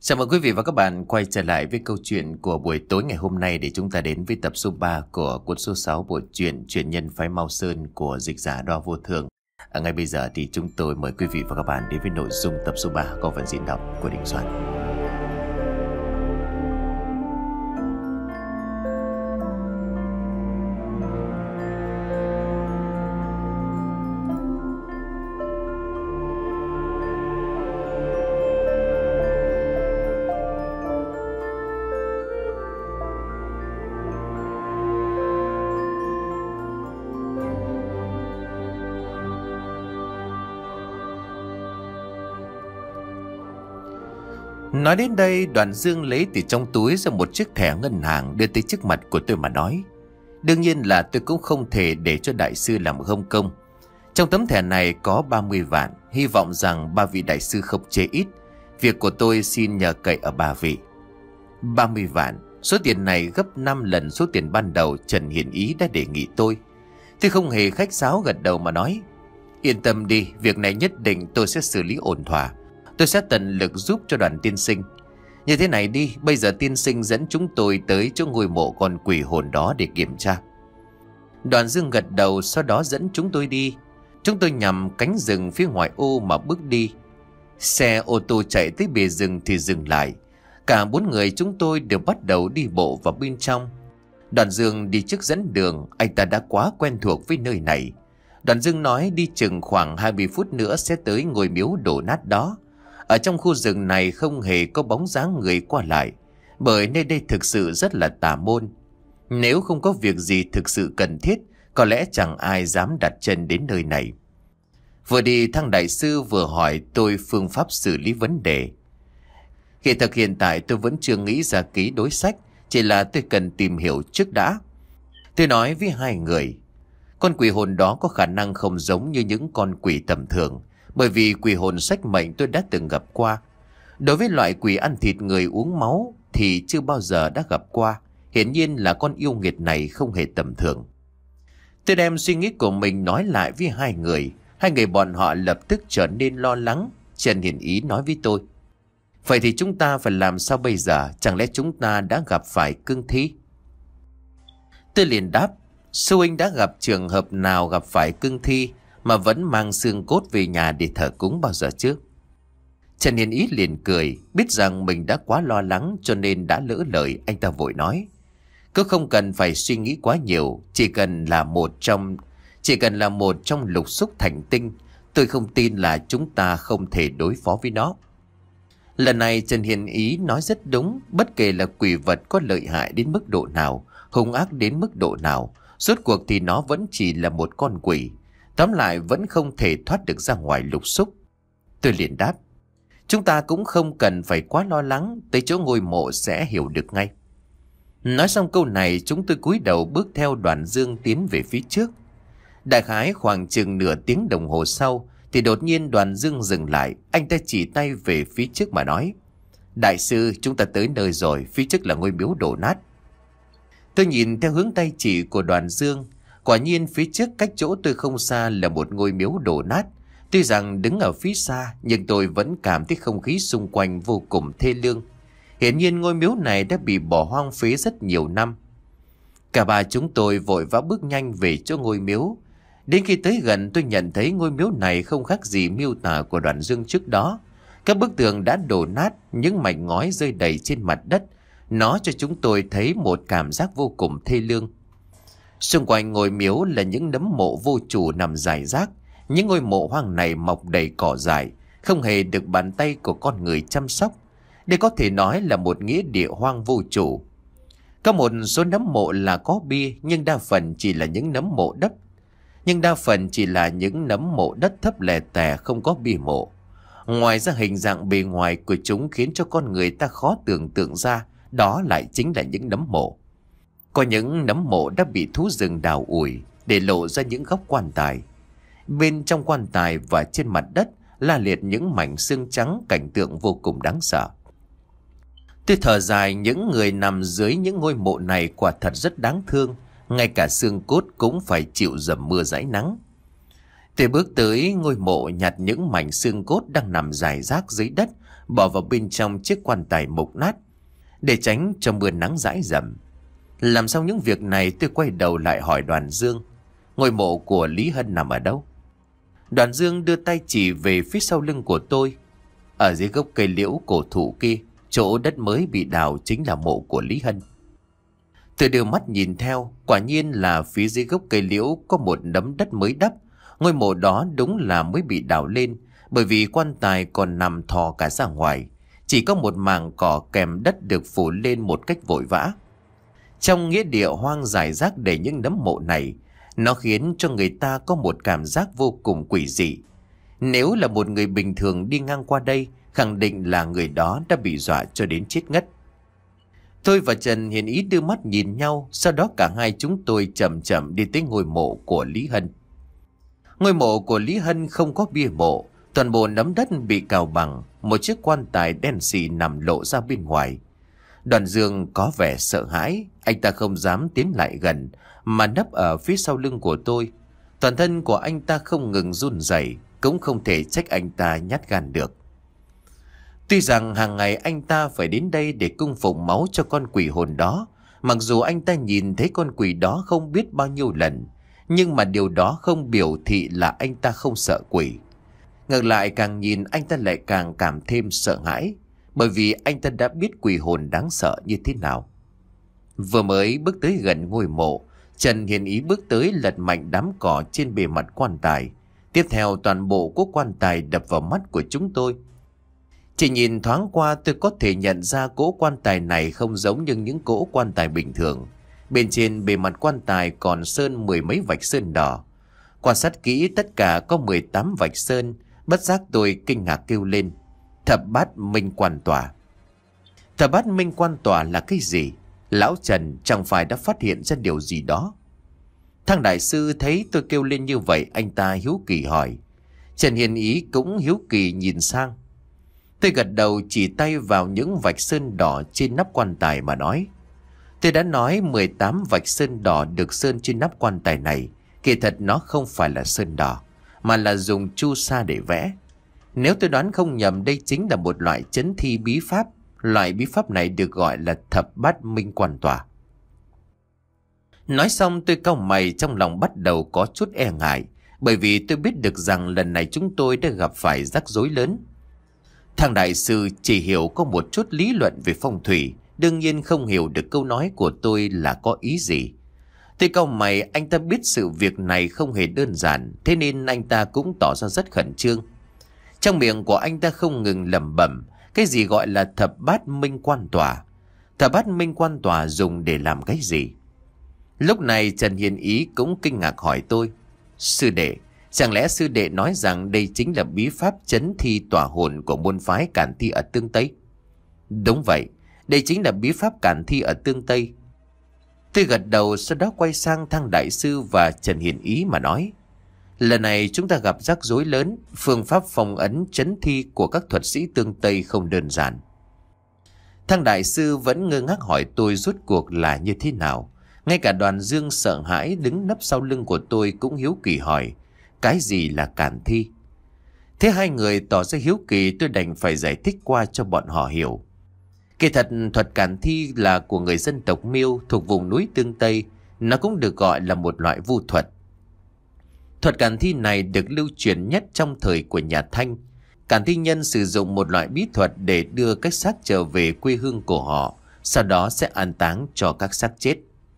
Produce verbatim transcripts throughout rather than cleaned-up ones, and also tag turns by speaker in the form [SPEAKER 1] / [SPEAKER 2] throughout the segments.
[SPEAKER 1] Chào mừng quý vị và các bạn quay trở lại với câu chuyện của buổi tối ngày hôm nay để chúng ta đến với tập số ba của cuốn số sáu bộ truyện Truyền nhân phái Mao Sơn của dịch giả Đoa Vô Thường. À, ngay bây giờ thì chúng tôi mời quý vị và các bạn đến với nội dung tập số ba có phần diễn đọc của Đình Soạn. Nói đến đây, Đoàn Dương lấy từ trong túi ra một chiếc thẻ ngân hàng đưa tới trước mặt của tôi mà nói. Đương nhiên là tôi cũng không thể để cho đại sư làm không công. Trong tấm thẻ này có ba mươi vạn, hy vọng rằng ba vị đại sư không chê ít. Việc của tôi xin nhờ cậy ở ba vị. ba mươi vạn, số tiền này gấp năm lần số tiền ban đầu Trần Hiển Ý đã đề nghị tôi. Tôi không hề khách sáo gật đầu mà nói: Yên tâm đi, việc này nhất định tôi sẽ xử lý ổn thỏa. Tôi sẽ tận lực giúp cho Đoàn tiên sinh. Như thế này đi, bây giờ tiên sinh dẫn chúng tôi tới chỗ ngôi mộ con quỷ hồn đó để kiểm tra. Đoàn Dương gật đầu, sau đó dẫn chúng tôi đi. Chúng tôi nhằm cánh rừng phía ngoài ô mà bước đi. Xe ô tô chạy tới bìa rừng thì dừng lại. Cả bốn người chúng tôi đều bắt đầu đi bộ vào bên trong. Đoàn Dương đi trước dẫn đường, anh ta đã quá quen thuộc với nơi này. Đoàn Dương nói đi chừng khoảng hai mươi phút nữa sẽ tới ngôi miếu đổ nát đó. Ở trong khu rừng này không hề có bóng dáng người qua lại, bởi nơi đây thực sự rất là tà môn. Nếu không có việc gì thực sự cần thiết, có lẽ chẳng ai dám đặt chân đến nơi này. Vừa đi, thằng đại sư vừa hỏi tôi phương pháp xử lý vấn đề. Hiện thực hiện tại tôi vẫn chưa nghĩ ra ký đối sách, chỉ là tôi cần tìm hiểu trước đã. Tôi nói với hai người, con quỷ hồn đó có khả năng không giống như những con quỷ tầm thường, bởi vì quỷ hồn sách mệnh tôi đã từng gặp qua. Đối với loại quỷ ăn thịt người uống máu thì chưa bao giờ đã gặp qua. Hiển nhiên là con yêu nghiệt này không hề tầm thường. Tôi đem suy nghĩ của mình nói lại với hai người. Hai người bọn họ lập tức trở nên lo lắng. Trần Hiển Ý nói với tôi: Vậy thì chúng ta phải làm sao bây giờ? Chẳng lẽ chúng ta đã gặp phải cương thi? Tôi liền đáp: Sư huynh đã gặp trường hợp nào gặp phải cương thi mà vẫn mang xương cốt về nhà để thờ cúng bao giờ chứ? Trần Hiển Ý liền cười, biết rằng mình đã quá lo lắng cho nên đã lỡ lời. Anh ta vội nói: Cứ không cần phải suy nghĩ quá nhiều, chỉ cần là một trong chỉ cần là một trong lục xúc thành tinh, tôi không tin là chúng ta không thể đối phó với nó. Lần này Trần Hiển Ý nói rất đúng. Bất kể là quỷ vật có lợi hại đến mức độ nào, hung ác đến mức độ nào, rốt cuộc thì nó vẫn chỉ là một con quỷ. Tóm lại vẫn không thể thoát được ra ngoài lục xúc. Tôi liền đáp: Chúng ta cũng không cần phải quá lo lắng, tới chỗ ngôi mộ sẽ hiểu được ngay. Nói xong câu này, chúng tôi cúi đầu bước theo Đoàn Dương tiến về phía trước. Đại khái khoảng chừng nửa tiếng đồng hồ sau thì đột nhiên Đoàn Dương dừng lại. Anh ta chỉ tay về phía trước mà nói: Đại sư, chúng ta tới nơi rồi, phía trước là ngôi miếu đổ nát. Tôi nhìn theo hướng tay chỉ của Đoàn Dương. Quả nhiên phía trước cách chỗ tôi không xa là một ngôi miếu đổ nát. Tuy rằng đứng ở phía xa, nhưng tôi vẫn cảm thấy không khí xung quanh vô cùng thê lương. Hiển nhiên ngôi miếu này đã bị bỏ hoang phế rất nhiều năm. Cả ba chúng tôi vội vã bước nhanh về chỗ ngôi miếu. Đến khi tới gần, tôi nhận thấy ngôi miếu này không khác gì miêu tả của Đoàn Dương trước đó. Các bức tường đã đổ nát, những mảnh ngói rơi đầy trên mặt đất. Nó cho chúng tôi thấy một cảm giác vô cùng thê lương. Xung quanh ngôi miếu là những nấm mộ vô chủ nằm rải rác. Những ngôi mộ hoang này mọc đầy cỏ dại, không hề được bàn tay của con người chăm sóc. Đây có thể nói là một nghĩa địa hoang vô chủ. Có một số nấm mộ là có bia, nhưng đa phần chỉ là những nấm mộ đất. Nhưng đa phần chỉ là những nấm mộ đất thấp lè tè, không có bia mộ. Ngoài ra hình dạng bề ngoài của chúng khiến cho con người ta khó tưởng tượng ra đó lại chính là những nấm mộ. Có những nấm mộ đã bị thú rừng đào ủi để lộ ra những góc quan tài. Bên trong quan tài và trên mặt đất la liệt những mảnh xương trắng, cảnh tượng vô cùng đáng sợ. Tôi thở dài, những người nằm dưới những ngôi mộ này quả thật rất đáng thương. Ngay cả xương cốt cũng phải chịu dầm mưa dãi nắng. Tôi bước tới ngôi mộ nhặt những mảnh xương cốt đang nằm rải rác dưới đất bỏ vào bên trong chiếc quan tài mục nát, để tránh cho mưa nắng rãi rầm. Làm xong những việc này, tôi quay đầu lại hỏi Đoàn Dương, ngôi mộ của Lý Hân nằm ở đâu? Đoàn Dương đưa tay chỉ về phía sau lưng của tôi. Ở dưới gốc cây liễu cổ thụ kia, chỗ đất mới bị đào chính là mộ của Lý Hân. Tôi đưa mắt nhìn theo, quả nhiên là phía dưới gốc cây liễu có một nấm đất mới đắp. Ngôi mộ đó đúng là mới bị đào lên, bởi vì quan tài còn nằm thò cả ra ngoài. Chỉ có một mảng cỏ kèm đất được phủ lên một cách vội vã. Trong nghĩa địa hoang rải rác để những nấm mộ này, nó khiến cho người ta có một cảm giác vô cùng quỷ dị. Nếu là một người bình thường đi ngang qua đây, khẳng định là người đó đã bị dọa cho đến chết ngất. Tôi và Trần Hiền Ý đưa mắt nhìn nhau, sau đó cả hai chúng tôi chậm chậm đi tới ngôi mộ của Lý Hân. Ngôi mộ của Lý Hân không có bia mộ, toàn bộ nấm đất bị cào bằng, một chiếc quan tài đen xì nằm lộ ra bên ngoài. Đoàn Dương có vẻ sợ hãi, anh ta không dám tiến lại gần, mà nấp ở phía sau lưng của tôi. Toàn thân của anh ta không ngừng run rẩy, cũng không thể trách anh ta nhát gan được. Tuy rằng hàng ngày anh ta phải đến đây để cung phụng máu cho con quỷ hồn đó, mặc dù anh ta nhìn thấy con quỷ đó không biết bao nhiêu lần, nhưng mà điều đó không biểu thị là anh ta không sợ quỷ. Ngược lại, càng nhìn anh ta lại càng cảm thêm sợ hãi, bởi vì anh ta đã biết quỷ hồn đáng sợ như thế nào. Vừa mới bước tới gần ngôi mộ, Trần Hiền Ý bước tới lật mạnh đám cỏ trên bề mặt quan tài. Tiếp theo, toàn bộ của quan tài đập vào mắt của chúng tôi. Chỉ nhìn thoáng qua, tôi có thể nhận ra cỗ quan tài này không giống như những cỗ quan tài bình thường. Bên trên bề mặt quan tài còn sơn mười mấy vạch sơn đỏ. Quan sát kỹ, tất cả có mười tám vạch sơn. Bất giác tôi kinh ngạc kêu lên: Thập bát minh quan tòa. Thập bát minh quan tòa là cái gì? Lão Trần chẳng phải đã phát hiện ra điều gì đó? Thằng đại sư thấy tôi kêu lên như vậy, anh ta hiếu kỳ hỏi. Trần Hiền Ý cũng hiếu kỳ nhìn sang. Tôi gật đầu chỉ tay vào những vạch sơn đỏ trên nắp quan tài mà nói: Tôi đã nói mười tám vạch sơn đỏ được sơn trên nắp quan tài này, kỳ thật nó không phải là sơn đỏ, mà là dùng chu sa để vẽ. Nếu tôi đoán không nhầm, đây chính là một loại chấn thi bí pháp. Loại bí pháp này được gọi là thập bát minh quan tòa. Nói xong, tôi cau mày, trong lòng bắt đầu có chút e ngại, bởi vì tôi biết được rằng lần này chúng tôi đã gặp phải rắc rối lớn. Thằng đại sư chỉ hiểu có một chút lý luận về phong thủy, đương nhiên không hiểu được câu nói của tôi là có ý gì. Tôi cau mày, anh ta biết sự việc này không hề đơn giản, thế nên anh ta cũng tỏ ra rất khẩn trương. Trong miệng của anh ta không ngừng lẩm bẩm cái gì gọi là thập bát minh quan tòa. Thập bát minh quan tòa dùng để làm cái gì? Lúc này Trần Hiền Ý cũng kinh ngạc hỏi tôi: Sư đệ, chẳng lẽ sư đệ nói rằng đây chính là bí pháp chấn thi tỏa hồn của môn phái Cản Thi ở Tương Tây? Đúng vậy, đây chính là bí pháp Cản Thi ở Tương Tây. Tôi gật đầu, sau đó quay sang thằng đại sư và Trần Hiền Ý mà nói: Lần này chúng ta gặp rắc rối lớn, phương pháp phong ấn chấn thi của các thuật sĩ Tương Tây không đơn giản. Thằng đại sư vẫn ngơ ngác hỏi tôi rốt cuộc là như thế nào. Ngay cả Đoàn Dương sợ hãi đứng nấp sau lưng của tôi cũng hiếu kỳ hỏi: Cái gì là cản thi? Thế hai người tỏ ra hiếu kỳ, tôi đành phải giải thích qua cho bọn họ hiểu. Kỳ thật, thuật cản thi là của người dân tộc Miêu thuộc vùng núi Tương Tây. Nó cũng được gọi là một loại vu thuật. Thuật cản thi này được lưu truyền nhất trong thời của nhà Thanh. Cản thi nhân sử dụng một loại bí thuật để đưa các xác trở về quê hương của họ, sau đó sẽ an táng cho các xác chết.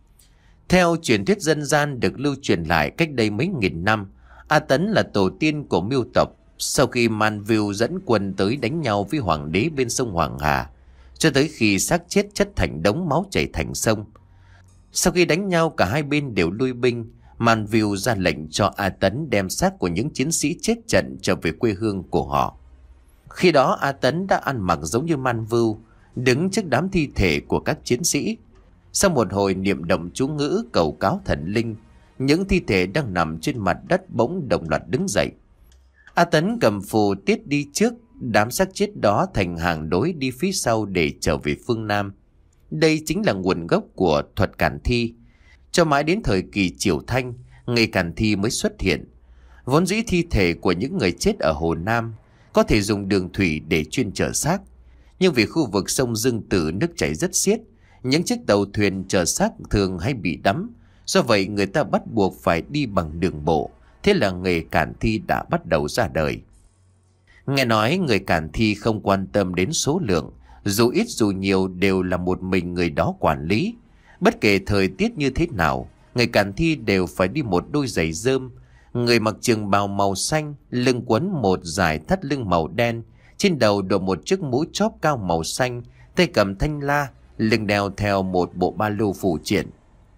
[SPEAKER 1] Theo truyền thuyết dân gian được lưu truyền lại cách đây mấy nghìn năm, A Tấn là tổ tiên của Miêu tộc. Sau khi Man Viu dẫn quân tới đánh nhau với hoàng đế bên sông Hoàng Hà, cho tới khi xác chết chất thành đống máu chảy thành sông. Sau khi đánh nhau cả hai bên đều lui binh, Man Viu ra lệnh cho A Tấn đem xác của những chiến sĩ chết trận trở về quê hương của họ. Khi đó A Tấn đã ăn mặc giống như Man Viu, đứng trước đám thi thể của các chiến sĩ. Sau một hồi niệm động chú ngữ cầu cáo thần linh, những thi thể đang nằm trên mặt đất bỗng đồng loạt đứng dậy. A Tấn cầm phù tiết đi trước, đám xác chết đó thành hàng đối đi phía sau để trở về phương Nam. Đây chính là nguồn gốc của thuật cản thi. Cho mãi đến thời kỳ Triều Thanh, nghề cản thi mới xuất hiện. Vốn dĩ thi thể của những người chết ở Hồ Nam có thể dùng đường thủy để chuyên chở xác. Nhưng vì khu vực sông Dương Tử nước chảy rất xiết, những chiếc tàu thuyền chở xác thường hay bị đắm. Do vậy người ta bắt buộc phải đi bằng đường bộ. Thế là nghề cản thi đã bắt đầu ra đời. Nghe nói người cản thi không quan tâm đến số lượng, dù ít dù nhiều đều là một mình người đó quản lý. Bất kể thời tiết như thế nào, người cản thi đều phải đi một đôi giày rơm. Người mặc trường bào màu xanh, lưng quấn một dải thắt lưng màu đen, trên đầu đội một chiếc mũ chóp cao màu xanh, tay cầm thanh la, lưng đeo theo một bộ ba lô phụ triện.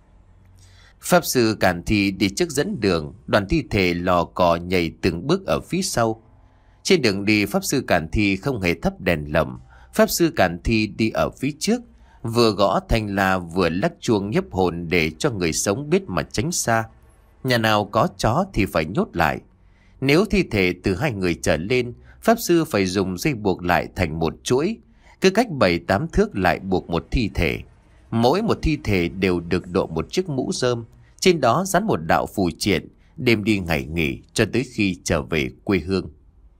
[SPEAKER 1] Pháp sư cản thi đi trước dẫn đường, đoàn thi thể lò cò nhảy từng bước ở phía sau. Trên đường đi, pháp sư cản thi không hề thắp đèn lồng. Pháp sư cản thi đi ở phía trước, vừa gõ thanh la vừa lắc chuông nhiếp hồn để cho người sống biết mà tránh xa. Nhà nào có chó thì phải nhốt lại. Nếu thi thể từ hai người trở lên, pháp sư phải dùng dây buộc lại thành một chuỗi, cứ cách bảy tám thước lại buộc một thi thể. Mỗi một thi thể đều được đội một chiếc mũ rơm, trên đó dán một đạo phù triện, đêm đi ngày nghỉ cho tới khi trở về quê hương.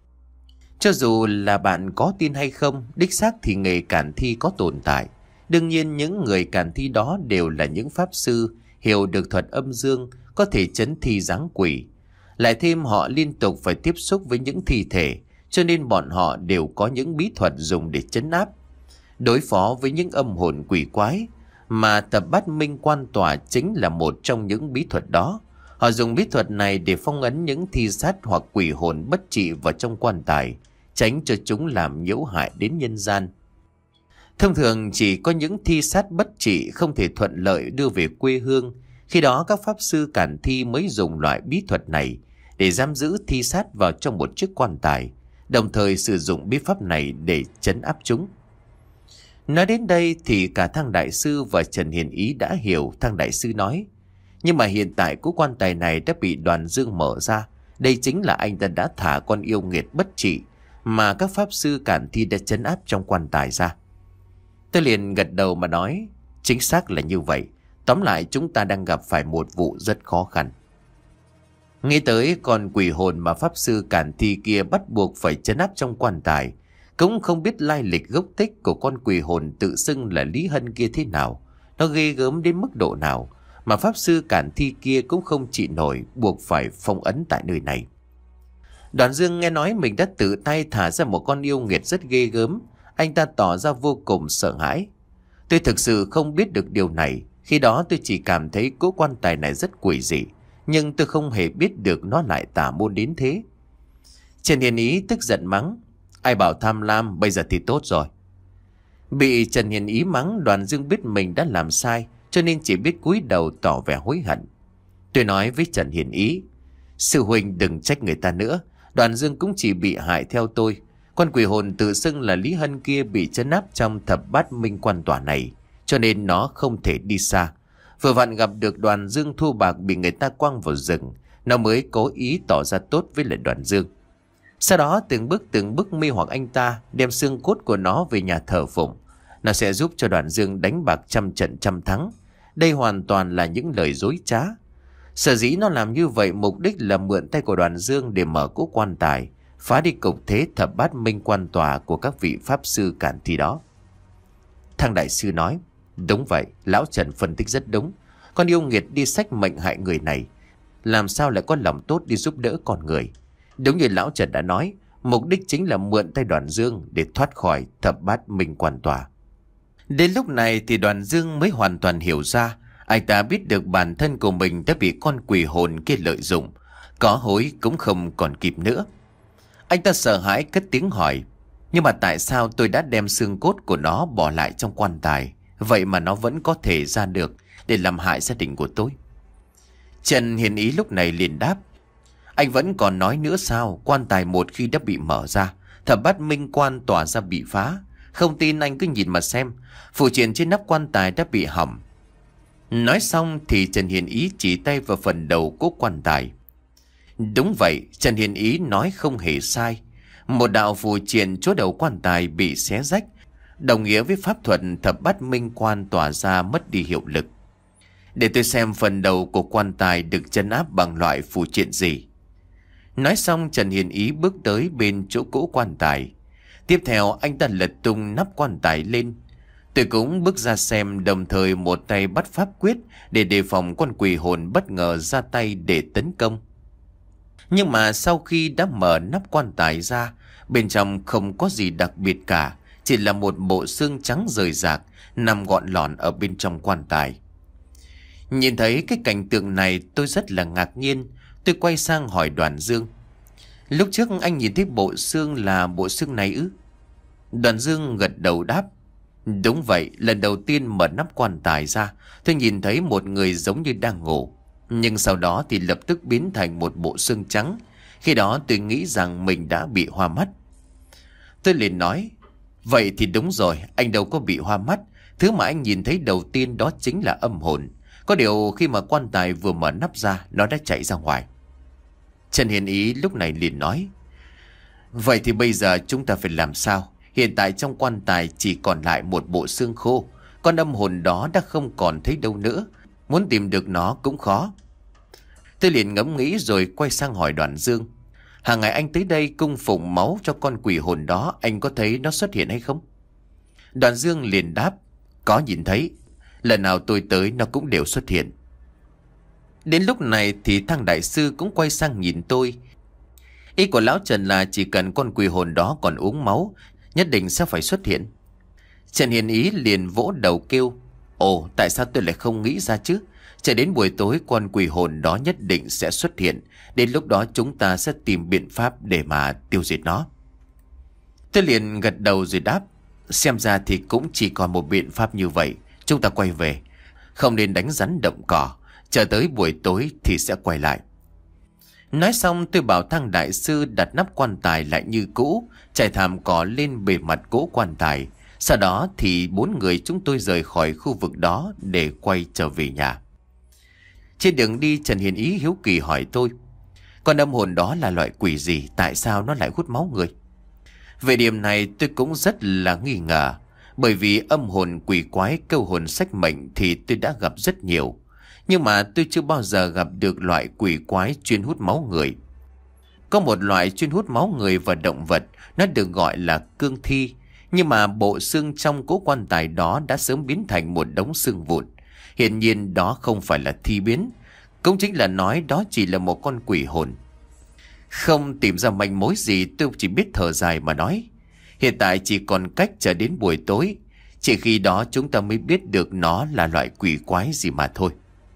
[SPEAKER 1] Cho dù là bạn có tin hay không, đích xác thì nghề cản thi có tồn tại. Đương nhiên những người cản thi đó đều là những pháp sư hiểu được thuật âm dương, có thể trấn thi giáng quỷ. Lại thêm họ liên tục phải tiếp xúc với những thi thể, cho nên bọn họ đều có những bí thuật dùng để trấn áp, đối phó với những âm hồn quỷ quái. Mà tập bát minh quan tỏa chính là một trong những bí thuật đó. Họ dùng bí thuật này để phong ấn những thi sát hoặc quỷ hồn bất trị vào trong quan tài, tránh cho chúng làm nhiễu hại đến nhân gian. Thông thường chỉ có những thi sát bất trị không thể thuận lợi đưa về quê hương. Khi đó các pháp sư cản thi mới dùng loại bí thuật này để giam giữ thi sát vào trong một chiếc quan tài, đồng thời sử dụng bí pháp này để trấn áp chúng. Nói đến đây thì cả Thang Đại Sư và Trần Hiền Ý đã hiểu. Thang Đại Sư nói: nhưng mà hiện tại cỗ quan tài này đã bị Đoàn Dương mở ra. Đây chính là anh ta đã thả con yêu nghiệt bất trị mà các pháp sư cản thi đã trấn áp trong quan tài ra. Tôi liền gật đầu mà nói: chính xác là như vậy. Tóm lại chúng ta đang gặp phải một vụ rất khó khăn. Nghĩ tới con quỷ hồn mà pháp sư cản thi kia bắt buộc phải trấn áp trong quan tài, cũng không biết lai lịch gốc tích của con quỷ hồn tự xưng là Lý Hân kia thế nào, nó ghê gớm đến mức độ nào mà pháp sư cản thi kia cũng không chịu nổi, buộc phải phong ấn tại nơi này. Đoàn Dương nghe nói mình đã tự tay thả ra một con yêu nghiệt rất ghê gớm, anh ta tỏ ra vô cùng sợ hãi. Tôi thực sự không biết được điều này. Khi đó tôi chỉ cảm thấy cỗ quan tài này rất quỷ dị, nhưng tôi không hề biết được nó lại tà môn đến thế. Trần Hiền Ý tức giận mắng: ai bảo tham lam, bây giờ thì tốt rồi. Bị Trần Hiền Ý mắng, Đoàn Dương biết mình đã làm sai, cho nên chỉ biết cúi đầu tỏ vẻ hối hận. Tôi nói với Trần Hiền Ý: sư huynh đừng trách người ta nữa, Đoàn Dương cũng chỉ bị hại theo tôi. Con quỷ hồn tự xưng là Lý Hân kia bị trấn áp trong thập bát minh quan tỏa này, cho nên nó không thể đi xa. Vừa vặn gặp được Đoàn Dương thu bạc bị người ta quăng vào rừng, nó mới cố ý tỏ ra tốt với lại Đoàn Dương. Sau đó từng bước từng bước mê hoặc anh ta, đem xương cốt của nó về nhà thờ phụng. Nó sẽ giúp cho Đoàn Dương đánh bạc trăm trận trăm thắng. Đây hoàn toàn là những lời dối trá. Sở dĩ nó làm như vậy mục đích là mượn tay của Đoàn Dương để mở cỗ quan tài, phá đi cục thế thập bát minh quan tòa của các vị pháp sư cản thi đó. Thang Đại Sư nói: đúng vậy, lão Trần phân tích rất đúng. Con yêu nghiệt đi xách mệnh hại người này, làm sao lại có lòng tốt đi giúp đỡ con người. Đúng như lão Trần đã nói, mục đích chính là mượn tay Đoàn Dương để thoát khỏi thập bát minh quan tòa. Đến lúc này thì Đoàn Dương mới hoàn toàn hiểu ra. Anh ta biết được bản thân của mình đã bị con quỷ hồn kia lợi dụng, có hối cũng không còn kịp nữa. Anh ta sợ hãi cất tiếng hỏi: nhưng mà tại sao tôi đã đem xương cốt của nó bỏ lại trong quan tài, vậy mà nó vẫn có thể ra được để làm hại gia đình của tôi? Trần Hiền Ý lúc này liền đáp: anh vẫn còn nói nữa sao? Quan tài một khi đã bị mở ra, thập bát minh quan tỏa ra bị phá. Không tin anh cứ nhìn mà xem, phù triện trên nắp quan tài đã bị hỏng. Nói xong thì Trần Hiền Ý chỉ tay vào phần đầu của quan tài. Đúng vậy, Trần Hiền Ý nói không hề sai. Một đạo phù triện chỗ đầu quan tài bị xé rách, đồng nghĩa với pháp thuật thập bát minh quan tỏa ra mất đi hiệu lực. Để tôi xem phần đầu của quan tài được trấn áp bằng loại phù triện gì. Nói xong Trần Hiền Ý bước tới bên chỗ cỗ quan tài. Tiếp theo anh ta lật tung nắp quan tài lên. Tôi cũng bước ra xem, đồng thời một tay bắt pháp quyết để đề phòng con quỷ hồn bất ngờ ra tay để tấn công. Nhưng mà sau khi đã mở nắp quan tài ra, bên trong không có gì đặc biệt cả, chỉ là một bộ xương trắng rời rạc nằm gọn lọn ở bên trong quan tài. Nhìn thấy cái cảnh tượng này tôi rất là ngạc nhiên. Tôi quay sang hỏi Đoàn Dương: lúc trước anh nhìn thấy bộ xương là bộ xương này ư? Đoàn Dương gật đầu đáp: đúng vậy, lần đầu tiên mở nắp quan tài ra, tôi nhìn thấy một người giống như đang ngủ. Nhưng sau đó thì lập tức biến thành một bộ xương trắng. Khi đó tôi nghĩ rằng mình đã bị hoa mắt. Tôi liền nói: vậy thì đúng rồi, anh đâu có bị hoa mắt. Thứ mà anh nhìn thấy đầu tiên đó chính là âm hồn. Có điều khi mà quan tài vừa mở nắp ra, nó đã chạy ra ngoài. Trần Hiền Ý lúc này liền nói: vậy thì bây giờ chúng ta phải làm sao? Hiện tại trong quan tài chỉ còn lại một bộ xương khô. Con âm hồn đó đã không còn thấy đâu nữa. Muốn tìm được nó cũng khó. Tôi liền ngẫm nghĩ rồi quay sang hỏi Đoàn Dương: hàng ngày anh tới đây cung phụng máu cho con quỷ hồn đó, anh có thấy nó xuất hiện hay không? Đoàn Dương liền đáp: có nhìn thấy. Lần nào tôi tới nó cũng đều xuất hiện. Đến lúc này thì thằng đại sư cũng quay sang nhìn tôi. Ý của lão Trần là chỉ cần con quỷ hồn đó còn uống máu, nhất định sẽ phải xuất hiện. Trần Hiền Ý liền vỗ đầu kêu: ồ, tại sao tôi lại không nghĩ ra chứ? Chờ đến buổi tối con quỷ hồn đó nhất định sẽ xuất hiện. Đến lúc đó chúng ta sẽ tìm biện pháp để mà tiêu diệt nó. Tôi liền gật đầu rồi đáp: xem ra thì cũng chỉ còn một biện pháp như vậy. Chúng ta quay về, không nên đánh rắn động cỏ. Chờ tới buổi tối thì sẽ quay lại. Nói xong tôi bảo thằng đại sư đặt nắp quan tài lại như cũ, trải thảm cỏ lên bề mặt cỗ quan tài. Sau đó thì bốn người chúng tôi rời khỏi khu vực đó để quay trở về nhà. Trên đường đi Trần Hiền Ý hiếu kỳ hỏi tôi: con âm hồn đó là loại quỷ gì? Tại sao nó lại hút máu người? Về điểm này tôi cũng rất là nghi ngờ. Bởi vì âm hồn quỷ quái câu hồn sách mệnh thì tôi đã gặp rất nhiều. Nhưng mà tôi chưa bao giờ gặp được loại quỷ quái chuyên hút máu người. Có một loại chuyên hút máu người và động vật, nó được gọi là cương thi. Nhưng mà bộ xương trong cỗ quan tài đó đã sớm biến thành một đống xương vụn. Hiển nhiên đó không phải là thi biến. Cũng chính là nói đó chỉ là một con quỷ hồn. Không tìm ra manh mối gì, tôi chỉ biết thở dài mà nói: hiện tại chỉ còn cách chờ đến buổi tối. Chỉ khi đó chúng ta mới biết được nó là loại quỷ quái gì mà thôi.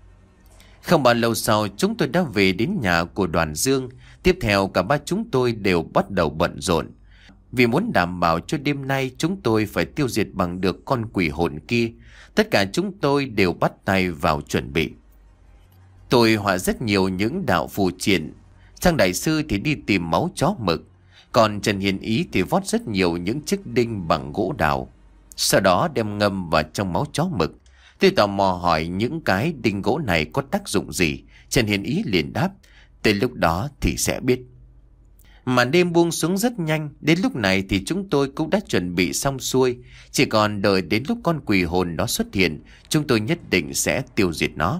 [SPEAKER 1] Không bao lâu sau chúng tôi đã về đến nhà của Đoàn Dương. Tiếp theo cả ba chúng tôi đều bắt đầu bận rộn. Vì muốn đảm bảo cho đêm nay chúng tôi phải tiêu diệt bằng được con quỷ hồn kia, tất cả chúng tôi đều bắt tay vào chuẩn bị. Tôi họa rất nhiều những đạo phù triện. Trang đại sư thì đi tìm máu chó mực. Còn Trần Hiền Ý thì vót rất nhiều những chiếc đinh bằng gỗ đào. Sau đó đem ngâm vào trong máu chó mực. Tôi tò mò hỏi những cái đinh gỗ này có tác dụng gì. Trần Hiền Ý liền đáp: tới lúc đó thì sẽ biết. Màn đêm buông xuống rất nhanh. Đến lúc này thì chúng tôi cũng đã chuẩn bị xong xuôi. Chỉ còn đợi đến lúc con quỷ hồn nó xuất hiện, chúng tôi nhất định sẽ tiêu diệt nó.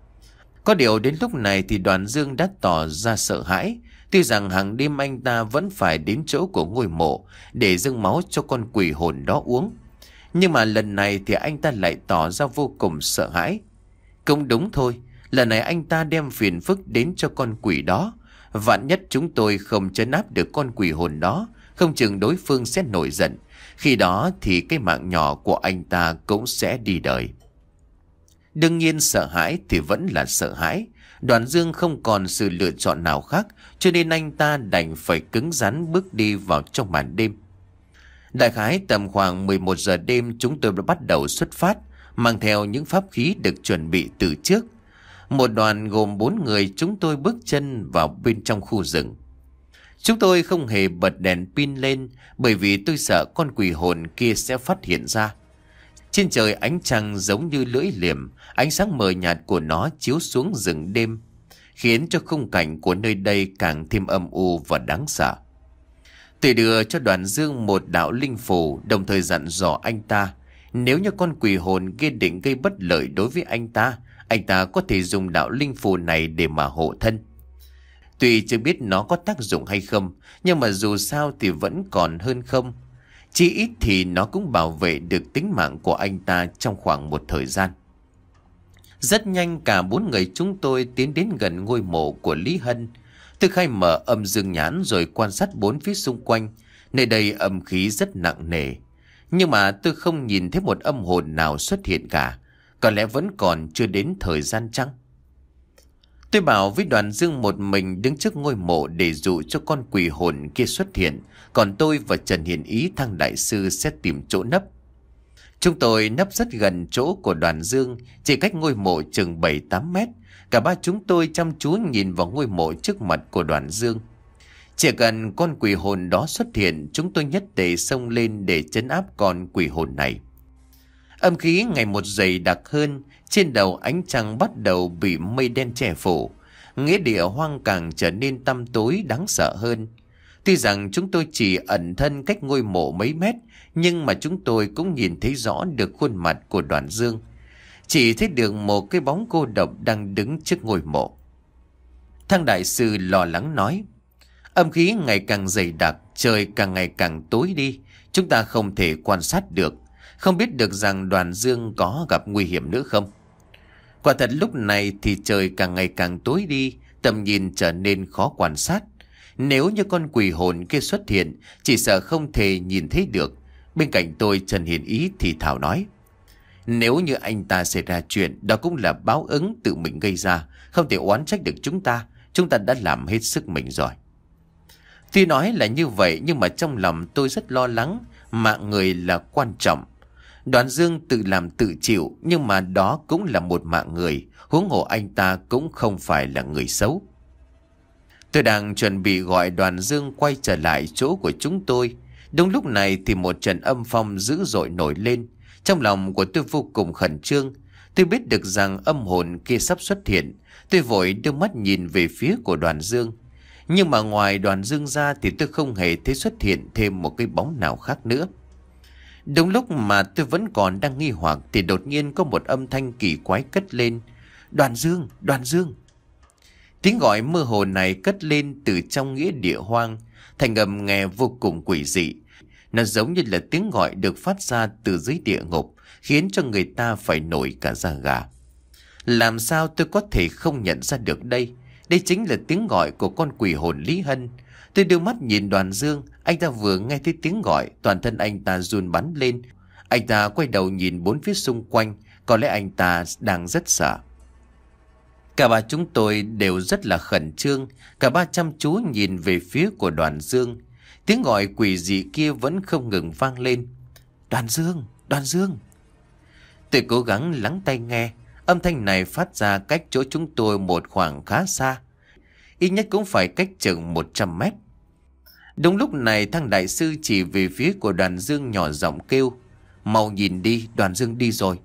[SPEAKER 1] Có điều đến lúc này thì Đoàn Dương đã tỏ ra sợ hãi. Tuy rằng hàng đêm anh ta vẫn phải đến chỗ của ngôi mộ để dâng máu cho con quỷ hồn đó uống. Nhưng mà lần này thì anh ta lại tỏ ra vô cùng sợ hãi. Cũng đúng thôi, lần này anh ta đem phiền phức đến cho con quỷ đó. Vạn nhất chúng tôi không trấn áp được con quỷ hồn đó, không chừng đối phương sẽ nổi giận. Khi đó thì cái mạng nhỏ của anh ta cũng sẽ đi đời. Đương nhiên sợ hãi thì vẫn là sợ hãi. Đoàn Dương không còn sự lựa chọn nào khác, cho nên anh ta đành phải cứng rắn bước đi vào trong màn đêm. Đại khái tầm khoảng mười một giờ đêm chúng tôi đã bắt đầu xuất phát, mang theo những pháp khí được chuẩn bị từ trước. Một đoàn gồm bốn người chúng tôi bước chân vào bên trong khu rừng. Chúng tôi không hề bật đèn pin lên bởi vì tôi sợ con quỷ hồn kia sẽ phát hiện ra. Trên trời ánh trăng giống như lưỡi liềm, ánh sáng mờ nhạt của nó chiếu xuống rừng đêm, khiến cho khung cảnh của nơi đây càng thêm âm u và đáng sợ. Tôi đưa cho Đoàn Dương một đạo linh phù, đồng thời dặn dò anh ta, nếu như con quỷ hồn kia định gây bất lợi đối với anh ta, anh ta có thể dùng đạo linh phù này để mà hộ thân. Tuy chưa biết nó có tác dụng hay không, nhưng mà dù sao thì vẫn còn hơn không. Chỉ ít thì nó cũng bảo vệ được tính mạng của anh ta trong khoảng một thời gian. Rất nhanh cả bốn người chúng tôi tiến đến gần ngôi mộ của Lý Hân. Tôi khai mở âm dương nhãn rồi quan sát bốn phía xung quanh. Nơi đây âm khí rất nặng nề. Nhưng mà tôi không nhìn thấy một âm hồn nào xuất hiện cả. Có lẽ vẫn còn chưa đến thời gian chăng? Tôi bảo với Đoàn Dương một mình đứng trước ngôi mộ để dụ cho con quỷ hồn kia xuất hiện. Còn tôi và Trần Hiền Ý thằng đại sư sẽ tìm chỗ nấp. Chúng tôi nấp rất gần chỗ của Đoàn Dương, chỉ cách ngôi mộ chừng bảy tám mét. Cả ba chúng tôi chăm chú nhìn vào ngôi mộ trước mặt của Đoàn Dương. Chỉ cần con quỷ hồn đó xuất hiện, chúng tôi nhất tề xông lên để trấn áp con quỷ hồn này. Âm khí ngày một dày đặc hơn, trên đầu ánh trăng bắt đầu bị mây đen che phủ. Nghĩa địa hoang càng trở nên tăm tối đáng sợ hơn. Tuy rằng chúng tôi chỉ ẩn thân cách ngôi mộ mấy mét, nhưng mà chúng tôi cũng nhìn thấy rõ được khuôn mặt của Đoàn Dương. Chỉ thấy được một cái bóng cô độc đang đứng trước ngôi mộ. Thằng đại sư lo lắng nói: âm khí ngày càng dày đặc, trời càng ngày càng tối đi. Chúng ta không thể quan sát được, không biết được rằng Đoàn Dương có gặp nguy hiểm nữa không. Quả thật lúc này thì trời càng ngày càng tối đi, tầm nhìn trở nên khó quan sát. Nếu như con quỷ hồn kia xuất hiện, chỉ sợ không thể nhìn thấy được. Bên cạnh tôi Trần Hiền Ý thì thảo nói: nếu như anh ta xảy ra chuyện, đó cũng là báo ứng tự mình gây ra, không thể oán trách được chúng ta. Chúng ta đã làm hết sức mình rồi. Tuy nói là như vậy, nhưng mà trong lòng tôi rất lo lắng. Mạng người là quan trọng. Đoàn Dương tự làm tự chịu, nhưng mà đó cũng là một mạng người. Huống hồ anh ta cũng không phải là người xấu. Tôi đang chuẩn bị gọi Đoàn Dương quay trở lại chỗ của chúng tôi. Đúng lúc này thì một trận âm phong dữ dội nổi lên. Trong lòng của tôi vô cùng khẩn trương. Tôi biết được rằng âm hồn kia sắp xuất hiện. Tôi vội đưa mắt nhìn về phía của Đoàn Dương. Nhưng mà ngoài Đoàn Dương ra thì tôi không hề thấy xuất hiện thêm một cái bóng nào khác nữa. Đúng lúc mà tôi vẫn còn đang nghi hoặc thì đột nhiên có một âm thanh kỳ quái cất lên: Đoàn Dương, Đoàn Dương. Tiếng gọi mơ hồ này cất lên từ trong nghĩa địa hoang. Thành âm nghe vô cùng quỷ dị. Nó giống như là tiếng gọi được phát ra từ dưới địa ngục, khiến cho người ta phải nổi cả da gà. Làm sao tôi có thể không nhận ra được đây? Đây chính là tiếng gọi của con quỷ hồn Lý Hân. Tôi đưa mắt nhìn Đoàn Dương. Anh ta vừa nghe thấy tiếng gọi, toàn thân anh ta run bắn lên. Anh ta quay đầu nhìn bốn phía xung quanh. Có lẽ anh ta đang rất sợ. Cả ba chúng tôi đều rất là khẩn trương. Cả ba chăm chú nhìn về phía của Đoàn Dương. Tiếng gọi quỷ dị kia vẫn không ngừng vang lên: Đoàn Dương, Đoàn Dương. Tôi cố gắng lắng tai nghe. Âm thanh này phát ra cách chỗ chúng tôi một khoảng khá xa, ít nhất cũng phải cách chừng một trăm mét. Đúng lúc này thằng đại sư chỉ về phía của Đoàn Dương nhỏ giọng kêu: Mau nhìn đi, Đoàn Dương đi rồi.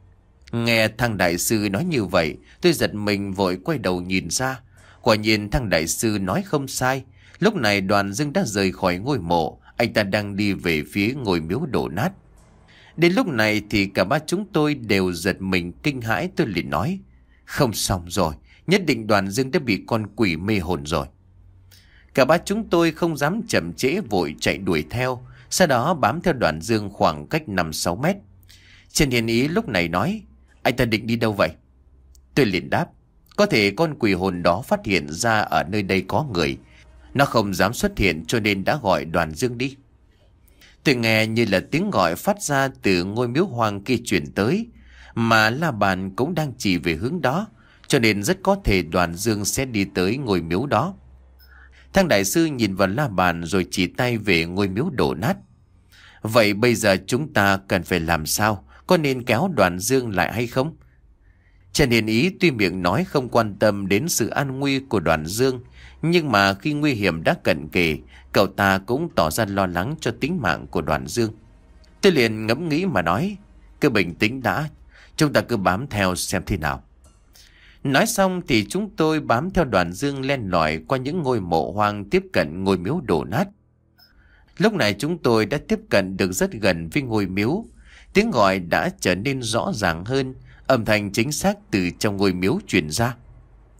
[SPEAKER 1] Nghe thằng đại sư nói như vậy, tôi giật mình vội quay đầu nhìn ra. Quả nhiên thằng đại sư nói không sai. Lúc này Đoàn Dương đã rời khỏi ngôi mộ. Anh ta đang đi về phía ngôi miếu đổ nát. Đến lúc này thì cả ba chúng tôi đều giật mình kinh hãi. Tôi liền nói: Không xong rồi, nhất định Đoàn Dương đã bị con quỷ mê hồn rồi. Cả ba chúng tôi không dám chậm trễ, vội chạy đuổi theo. Sau đó bám theo Đoàn Dương khoảng cách năm sáu mét. Trần Hiền Ý lúc này nói: Anh ta định đi đâu vậy? Tôi liền đáp: Có thể con quỷ hồn đó phát hiện ra ở nơi đây có người. Nó không dám xuất hiện cho nên đã gọi Đoàn Dương đi. Tôi nghe như là tiếng gọi phát ra từ ngôi miếu hoang kia truyền tới, mà la bàn cũng đang chỉ về hướng đó, cho nên rất có thể Đoàn Dương sẽ đi tới ngôi miếu đó. Thằng đại sư nhìn vào la bàn rồi chỉ tay về ngôi miếu đổ nát. Vậy bây giờ chúng ta cần phải làm sao? Có nên kéo Đoàn Dương lại hay không? Trần Hiền Ý tuy miệng nói không quan tâm đến sự an nguy của Đoàn Dương, nhưng mà khi nguy hiểm đã cận kề, cậu ta cũng tỏ ra lo lắng cho tính mạng của Đoàn Dương. Tôi liền ngẫm nghĩ mà nói: Cứ bình tĩnh đã, chúng ta cứ bám theo xem thế nào. Nói xong thì chúng tôi bám theo Đoàn Dương len lỏi qua những ngôi mộ hoang tiếp cận ngôi miếu đổ nát. Lúc này chúng tôi đã tiếp cận được rất gần với ngôi miếu. Tiếng gọi đã trở nên rõ ràng hơn, âm thanh chính xác từ trong ngôi miếu truyền ra.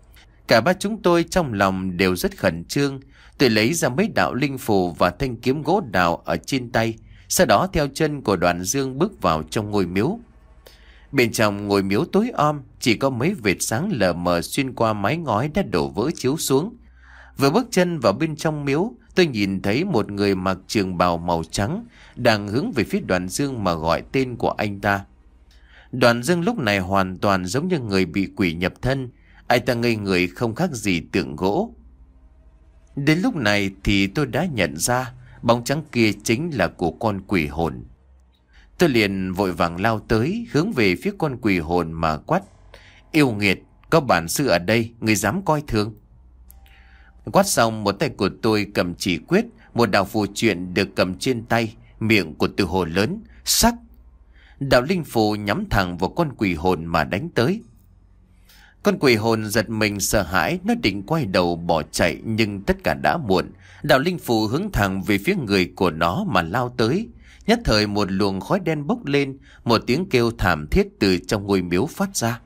[SPEAKER 1] Cả ba chúng tôi trong lòng đều rất khẩn trương. Tôi lấy ra mấy đạo linh phù và thanh kiếm gỗ đào ở trên tay, sau đó theo chân của Đoàn Dương bước vào trong ngôi miếu. Bên trong ngôi miếu tối om, chỉ có mấy vệt sáng lờ mờ xuyên qua mái ngói đã đổ vỡ chiếu xuống. Vừa bước chân vào bên trong miếu, tôi nhìn thấy một người mặc trường bào màu trắng đang hướng về phía Đoàn Dương mà gọi tên của anh ta. Đoàn Dương lúc này hoàn toàn giống như người bị quỷ nhập thân. Anh ta ngây người không khác gì tượng gỗ. Đến lúc này thì tôi đã nhận ra bóng trắng kia chính là của con quỷ hồn. Tôi liền vội vàng lao tới, hướng về phía con quỷ hồn mà quát: "Yêu nghiệt, có bản sư ở đây, người dám coi thường?" Quát xong, một tay của tôi cầm chỉ quyết, một đạo phù truyện được cầm trên tay, miệng của tôi hồ lớn: "Sắc!" Đạo linh phù nhắm thẳng vào con quỷ hồn mà đánh tới. Con quỷ hồn giật mình sợ hãi, nó định quay đầu bỏ chạy nhưng tất cả đã muộn. Đạo linh phù hướng thẳng về phía người của nó mà lao tới. Nhất thời một luồng khói đen bốc lên, một tiếng kêu thảm thiết từ trong ngôi miếu phát ra.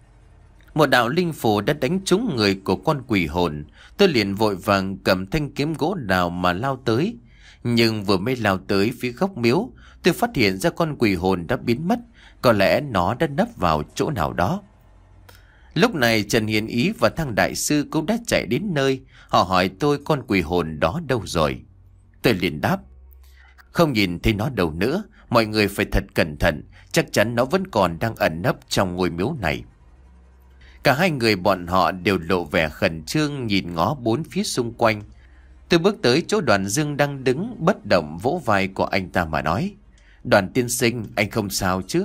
[SPEAKER 1] Một đạo linh phù đã đánh trúng người của con quỷ hồn. Tôi liền vội vàng cầm thanh kiếm gỗ đào mà lao tới. Nhưng vừa mới lao tới phía góc miếu, tôi phát hiện ra con quỷ hồn đã biến mất. Có lẽ nó đã nấp vào chỗ nào đó. Lúc này Trần Hiền Ý và Thăng Đại Sư cũng đã chạy đến nơi. Họ hỏi tôi con quỷ hồn đó đâu rồi. Tôi liền đáp: "Không nhìn thấy nó đâu nữa. Mọi người phải thật cẩn thận. Chắc chắn nó vẫn còn đang ẩn nấp trong ngôi miếu này." Cả hai người bọn họ đều lộ vẻ khẩn trương nhìn ngó bốn phía xung quanh. Tôi bước tới chỗ Đoàn Dương đang đứng bất động, vỗ vai của anh ta mà nói: "Đoàn tiên sinh, anh không sao chứ?"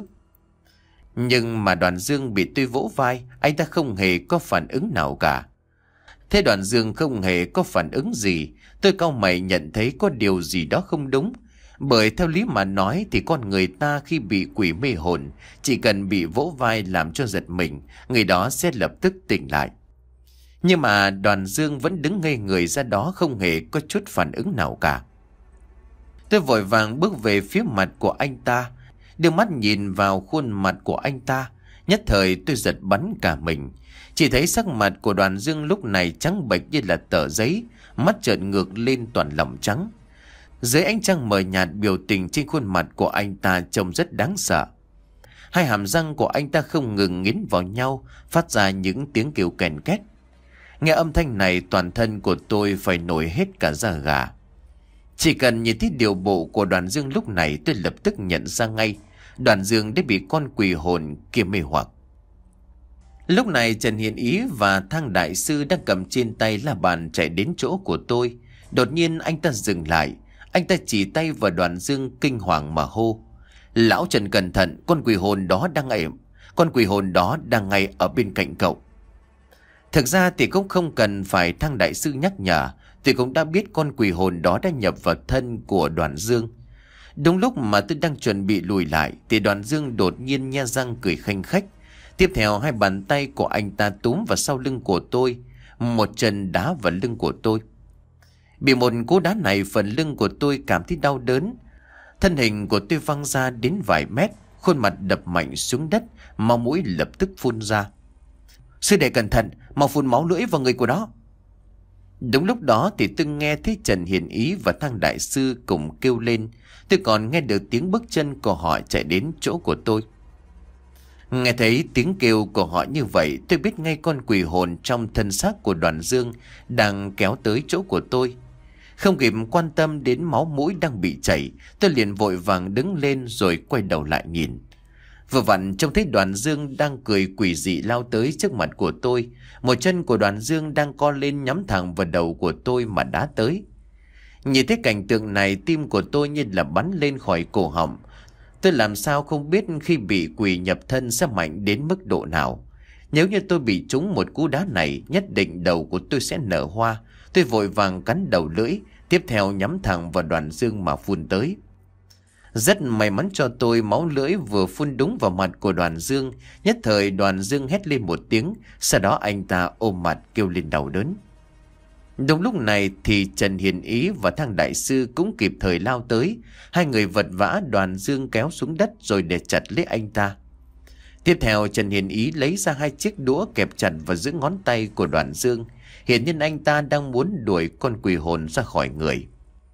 [SPEAKER 1] Nhưng mà Đoàn Dương bị tôi vỗ vai, anh ta không hề có phản ứng nào cả. Thế Đoàn Dương không hề có phản ứng gì, tôi cau mày nhận thấy có điều gì đó không đúng. Bởi theo lý mà nói thì con người ta khi bị quỷ mê hồn, chỉ cần bị vỗ vai làm cho giật mình, người đó sẽ lập tức tỉnh lại. Nhưng mà Đoàn Dương vẫn đứng ngây người ra đó, không hề có chút phản ứng nào cả. Tôi vội vàng bước về phía mặt của anh ta, đưa mắt nhìn vào khuôn mặt của anh ta. Nhất thời tôi giật bắn cả mình. Chỉ thấy sắc mặt của Đoàn Dương lúc này trắng bệch như là tờ giấy, mắt trợn ngược lên toàn lỏng trắng. Dưới ánh trăng mờ nhạt, biểu tình trên khuôn mặt của anh ta trông rất đáng sợ. Hai hàm răng của anh ta không ngừng nghiến vào nhau, phát ra những tiếng kêu kèn két. Nghe âm thanh này, toàn thân của tôi phải nổi hết cả da gà. Chỉ cần nhìn thấy điều bộ của Đoàn Dương lúc này, tôi lập tức nhận ra ngay Đoàn Dương đã bị con quỷ hồn kia mê hoặc. Lúc này Trần Hiền Ý và Thang Đại Sư đang cầm trên tay la bàn chạy đến chỗ của tôi. Đột nhiên anh ta dừng lại. Anh ta chỉ tay vào Đoàn Dương kinh hoàng mà hô: "Lão Trần cẩn thận, con quỷ hồn đó đang ngay Con quỷ hồn đó đang ngay ở bên cạnh cậu." Thực ra thì cũng không cần phải Thang Đại Sư nhắc nhở, tôi cũng đã biết con quỷ hồn đó đã nhập vào thân của Đoàn Dương. Đúng lúc mà tôi đang chuẩn bị lùi lại thì Đoàn Dương đột nhiên nhe răng cười khanh khách. Tiếp theo hai bàn tay của anh ta túm vào sau lưng của tôi, một chân đá vào lưng của tôi. Bị một cú đá này, phần lưng của tôi cảm thấy đau đớn. Thân hình của tôi văng ra đến vài mét, khuôn mặt đập mạnh xuống đất, máu mũi lập tức phun ra. "Sư đệ cẩn thận, mau phun máu lưỡi vào người của nó." Đúng lúc đó thì tôi nghe thấy Trần Hiền Ý và Thang Đại Sư cùng kêu lên. Tôi còn nghe được tiếng bước chân của họ chạy đến chỗ của tôi. Nghe thấy tiếng kêu của họ như vậy, tôi biết ngay con quỷ hồn trong thân xác của Đoàn Dương đang kéo tới chỗ của tôi. Không kịp quan tâm đến máu mũi đang bị chảy, tôi liền vội vàng đứng lên rồi quay đầu lại nhìn. Vừa vặn trông thấy Đoàn Dương đang cười quỷ dị lao tới trước mặt của tôi. Một chân của Đoàn Dương đang co lên nhắm thẳng vào đầu của tôi mà đá tới. Nhìn thấy cảnh tượng này, tim của tôi như là bắn lên khỏi cổ họng. Tôi làm sao không biết khi bị quỷ nhập thân sẽ mạnh đến mức độ nào. Nếu như tôi bị trúng một cú đá này, nhất định đầu của tôi sẽ nở hoa. Tôi vội vàng cắn đầu lưỡi, tiếp theo nhắm thẳng vào Đoàn Dương mà phun tới. Rất may mắn cho tôi, máu lưỡi vừa phun đúng vào mặt của Đoàn Dương. Nhất thời Đoàn Dương hét lên một tiếng, sau đó anh ta ôm mặt kêu lên đau đớn. Đúng lúc này thì Trần Hiền Ý và Thang Đại Sư cũng kịp thời lao tới. Hai người vật vã Đoàn Dương kéo xuống đất rồi để chặt lấy anh ta. Tiếp theo Trần Hiền Ý lấy ra hai chiếc đũa kẹp chặt vào giữa ngón tay của Đoàn Dương. Hiện nhiên anh ta đang muốn đuổi con quỷ hồn ra khỏi người.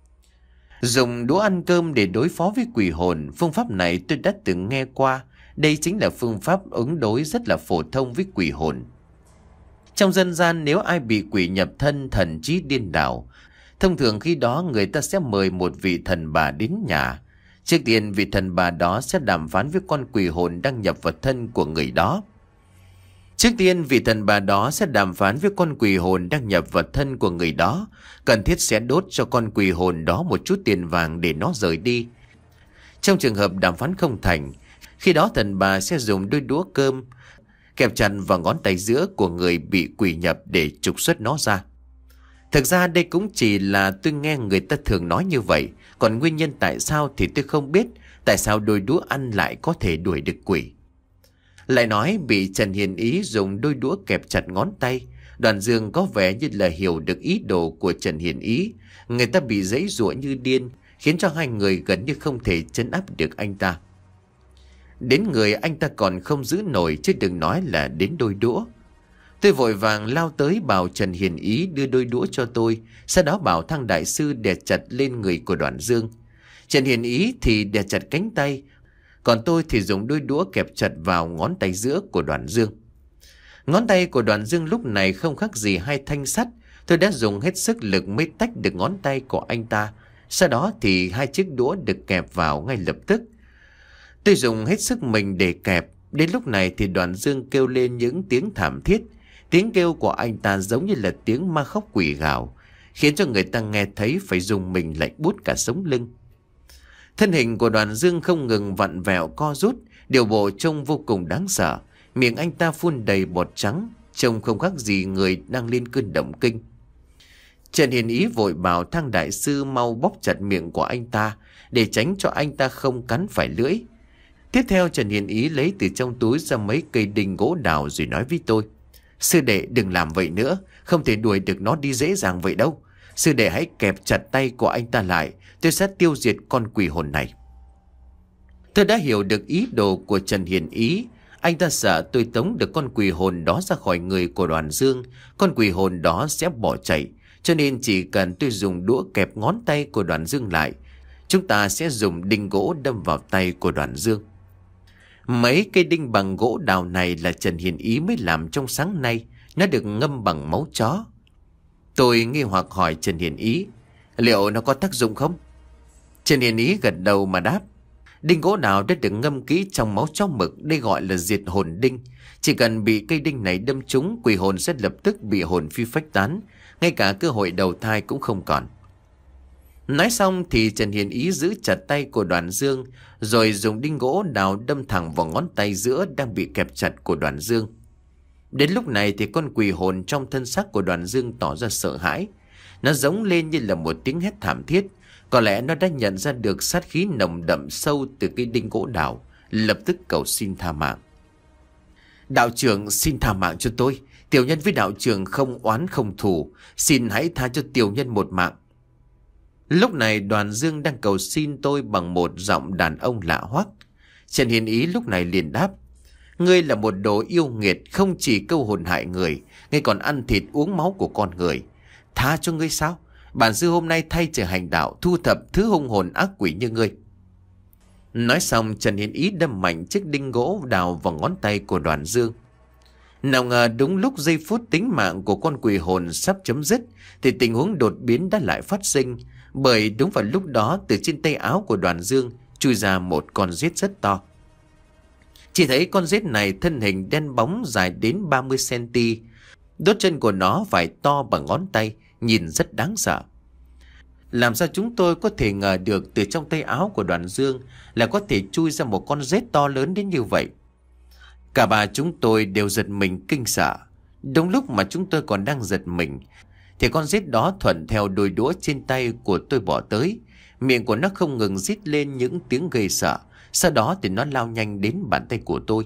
[SPEAKER 1] Dùng đũa ăn cơm để đối phó với quỷ hồn, phương pháp này tôi đã từng nghe qua. Đây chính là phương pháp ứng đối rất là phổ thông với quỷ hồn. Trong dân gian, nếu ai bị quỷ nhập thân, thần trí điên đảo, thông thường khi đó người ta sẽ mời một vị thần bà đến nhà. Trước tiên vị thần bà đó sẽ đàm phán với con quỷ hồn đang nhập vào thân của người đó. Trước tiên vị thần bà đó sẽ đàm phán với con quỷ hồn đang nhập vào thân của người đó. Cần thiết sẽ đốt cho con quỷ hồn đó một chút tiền vàng để nó rời đi. Trong trường hợp đàm phán không thành, khi đó thần bà sẽ dùng đôi đũa cơm kẹp chặt vào ngón tay giữa của người bị quỷ nhập để trục xuất nó ra. Thực ra đây cũng chỉ là tôi nghe người ta thường nói như vậy. Còn nguyên nhân tại sao thì tôi không biết. Tại sao đôi đũa ăn lại có thể đuổi được quỷ. Lại nói bị Trần Hiền Ý dùng đôi đũa kẹp chặt ngón tay, Đoàn Dương có vẻ như là hiểu được ý đồ của Trần Hiền Ý. Người ta bị giãy giụa như điên, khiến cho hai người gần như không thể trấn áp được anh ta. Đến người anh ta còn không giữ nổi, chứ đừng nói là đến đôi đũa. Tôi vội vàng lao tới bảo Trần Hiền Ý đưa đôi đũa cho tôi, sau đó bảo thằng đại sư đè chặt lên người của Đoàn Dương. Trần Hiền Ý thì đè chặt cánh tay, còn tôi thì dùng đôi đũa kẹp chặt vào ngón tay giữa của Đoàn Dương. Ngón tay của Đoàn Dương lúc này không khác gì hai thanh sắt. Tôi đã dùng hết sức lực mới tách được ngón tay của anh ta. Sau đó thì hai chiếc đũa được kẹp vào ngay lập tức. Tôi dùng hết sức mình để kẹp. Đến lúc này thì Đoàn Dương kêu lên những tiếng thảm thiết. Tiếng kêu của anh ta giống như là tiếng ma khóc quỷ gào, khiến cho người ta nghe thấy phải dùng mình lạnh buốt cả sống lưng. Thân hình của Đoàn Dương không ngừng vặn vẹo co rút, điều bộ trông vô cùng đáng sợ. Miệng anh ta phun đầy bọt trắng, trông không khác gì người đang lên cơn động kinh. Trần Hiền Ý vội bảo thang đại sư mau bóp chặt miệng của anh ta, để tránh cho anh ta không cắn phải lưỡi. Tiếp theo Trần Hiền Ý lấy từ trong túi ra mấy cây đinh gỗ đào rồi nói với tôi: Sư đệ đừng làm vậy nữa, không thể đuổi được nó đi dễ dàng vậy đâu. Sư đệ hãy kẹp chặt tay của anh ta lại, tôi sẽ tiêu diệt con quỷ hồn này. Tôi đã hiểu được ý đồ của Trần Hiền Ý. Anh ta sợ tôi tống được con quỷ hồn đó ra khỏi người của Đoàn Dương, con quỷ hồn đó sẽ bỏ chạy. Cho nên chỉ cần tôi dùng đũa kẹp ngón tay của Đoàn Dương lại, chúng ta sẽ dùng đinh gỗ đâm vào tay của Đoàn Dương. Mấy cây đinh bằng gỗ đào này là Trần Hiền Ý mới làm trong sáng nay. Nó được ngâm bằng máu chó. Tôi nghi hoặc hỏi Trần Hiền Ý: liệu nó có tác dụng không? Trần Hiền Ý gật đầu mà đáp: đinh gỗ đào đã được ngâm kỹ trong máu chó mực. Đây gọi là diệt hồn đinh. Chỉ cần bị cây đinh này đâm trúng, quỷ hồn sẽ lập tức bị hồn phi phách tán, ngay cả cơ hội đầu thai cũng không còn. Nói xong thì Trần Hiền Ý giữ chặt tay của Đoàn Dương, rồi dùng đinh gỗ đào đâm thẳng vào ngón tay giữa đang bị kẹp chặt của Đoàn Dương. Đến lúc này thì con quỷ hồn trong thân xác của Đoàn Dương tỏ ra sợ hãi. Nó giống lên như là một tiếng hét thảm thiết. Có lẽ nó đã nhận ra được sát khí nồng đậm sâu từ cây đinh gỗ đào, lập tức cầu xin tha mạng. Đạo trưởng xin tha mạng cho tôi. Tiểu nhân với đạo trưởng không oán không thù, xin hãy tha cho tiểu nhân một mạng. Lúc này Đoàn Dương đang cầu xin tôi bằng một giọng đàn ông lạ hoắc. Trần Hiền Ý lúc này liền đáp: ngươi là một đồ yêu nghiệt, không chỉ câu hồn hại người, ngươi còn ăn thịt uống máu của con người. Tha cho ngươi sao? Bản sư hôm nay thay trời hành đạo, thu thập thứ hung hồn ác quỷ như ngươi. Nói xong Trần Hiền Ý đâm mạnh chiếc đinh gỗ đào vào ngón tay của Đoàn Dương. Nào ngờ đúng lúc giây phút tính mạng của con quỷ hồn sắp chấm dứt thì tình huống đột biến đã lại phát sinh. Bởi đúng vào lúc đó, từ trên tay áo của Đoàn Dương chui ra một con rết rất to. Chỉ thấy con rết này thân hình đen bóng dài đến ba mươi xăng-ti-mét. Đốt chân của nó phải to bằng ngón tay, nhìn rất đáng sợ. Làm sao chúng tôi có thể ngờ được từ trong tay áo của Đoàn Dương là có thể chui ra một con rết to lớn đến như vậy. Cả ba chúng tôi đều giật mình kinh sợ. Đúng lúc mà chúng tôi còn đang giật mình thì con rết đó thuận theo đôi đũa trên tay của tôi bỏ tới. Miệng của nó không ngừng rít lên những tiếng gây sợ. Sau đó thì nó lao nhanh đến bàn tay của tôi.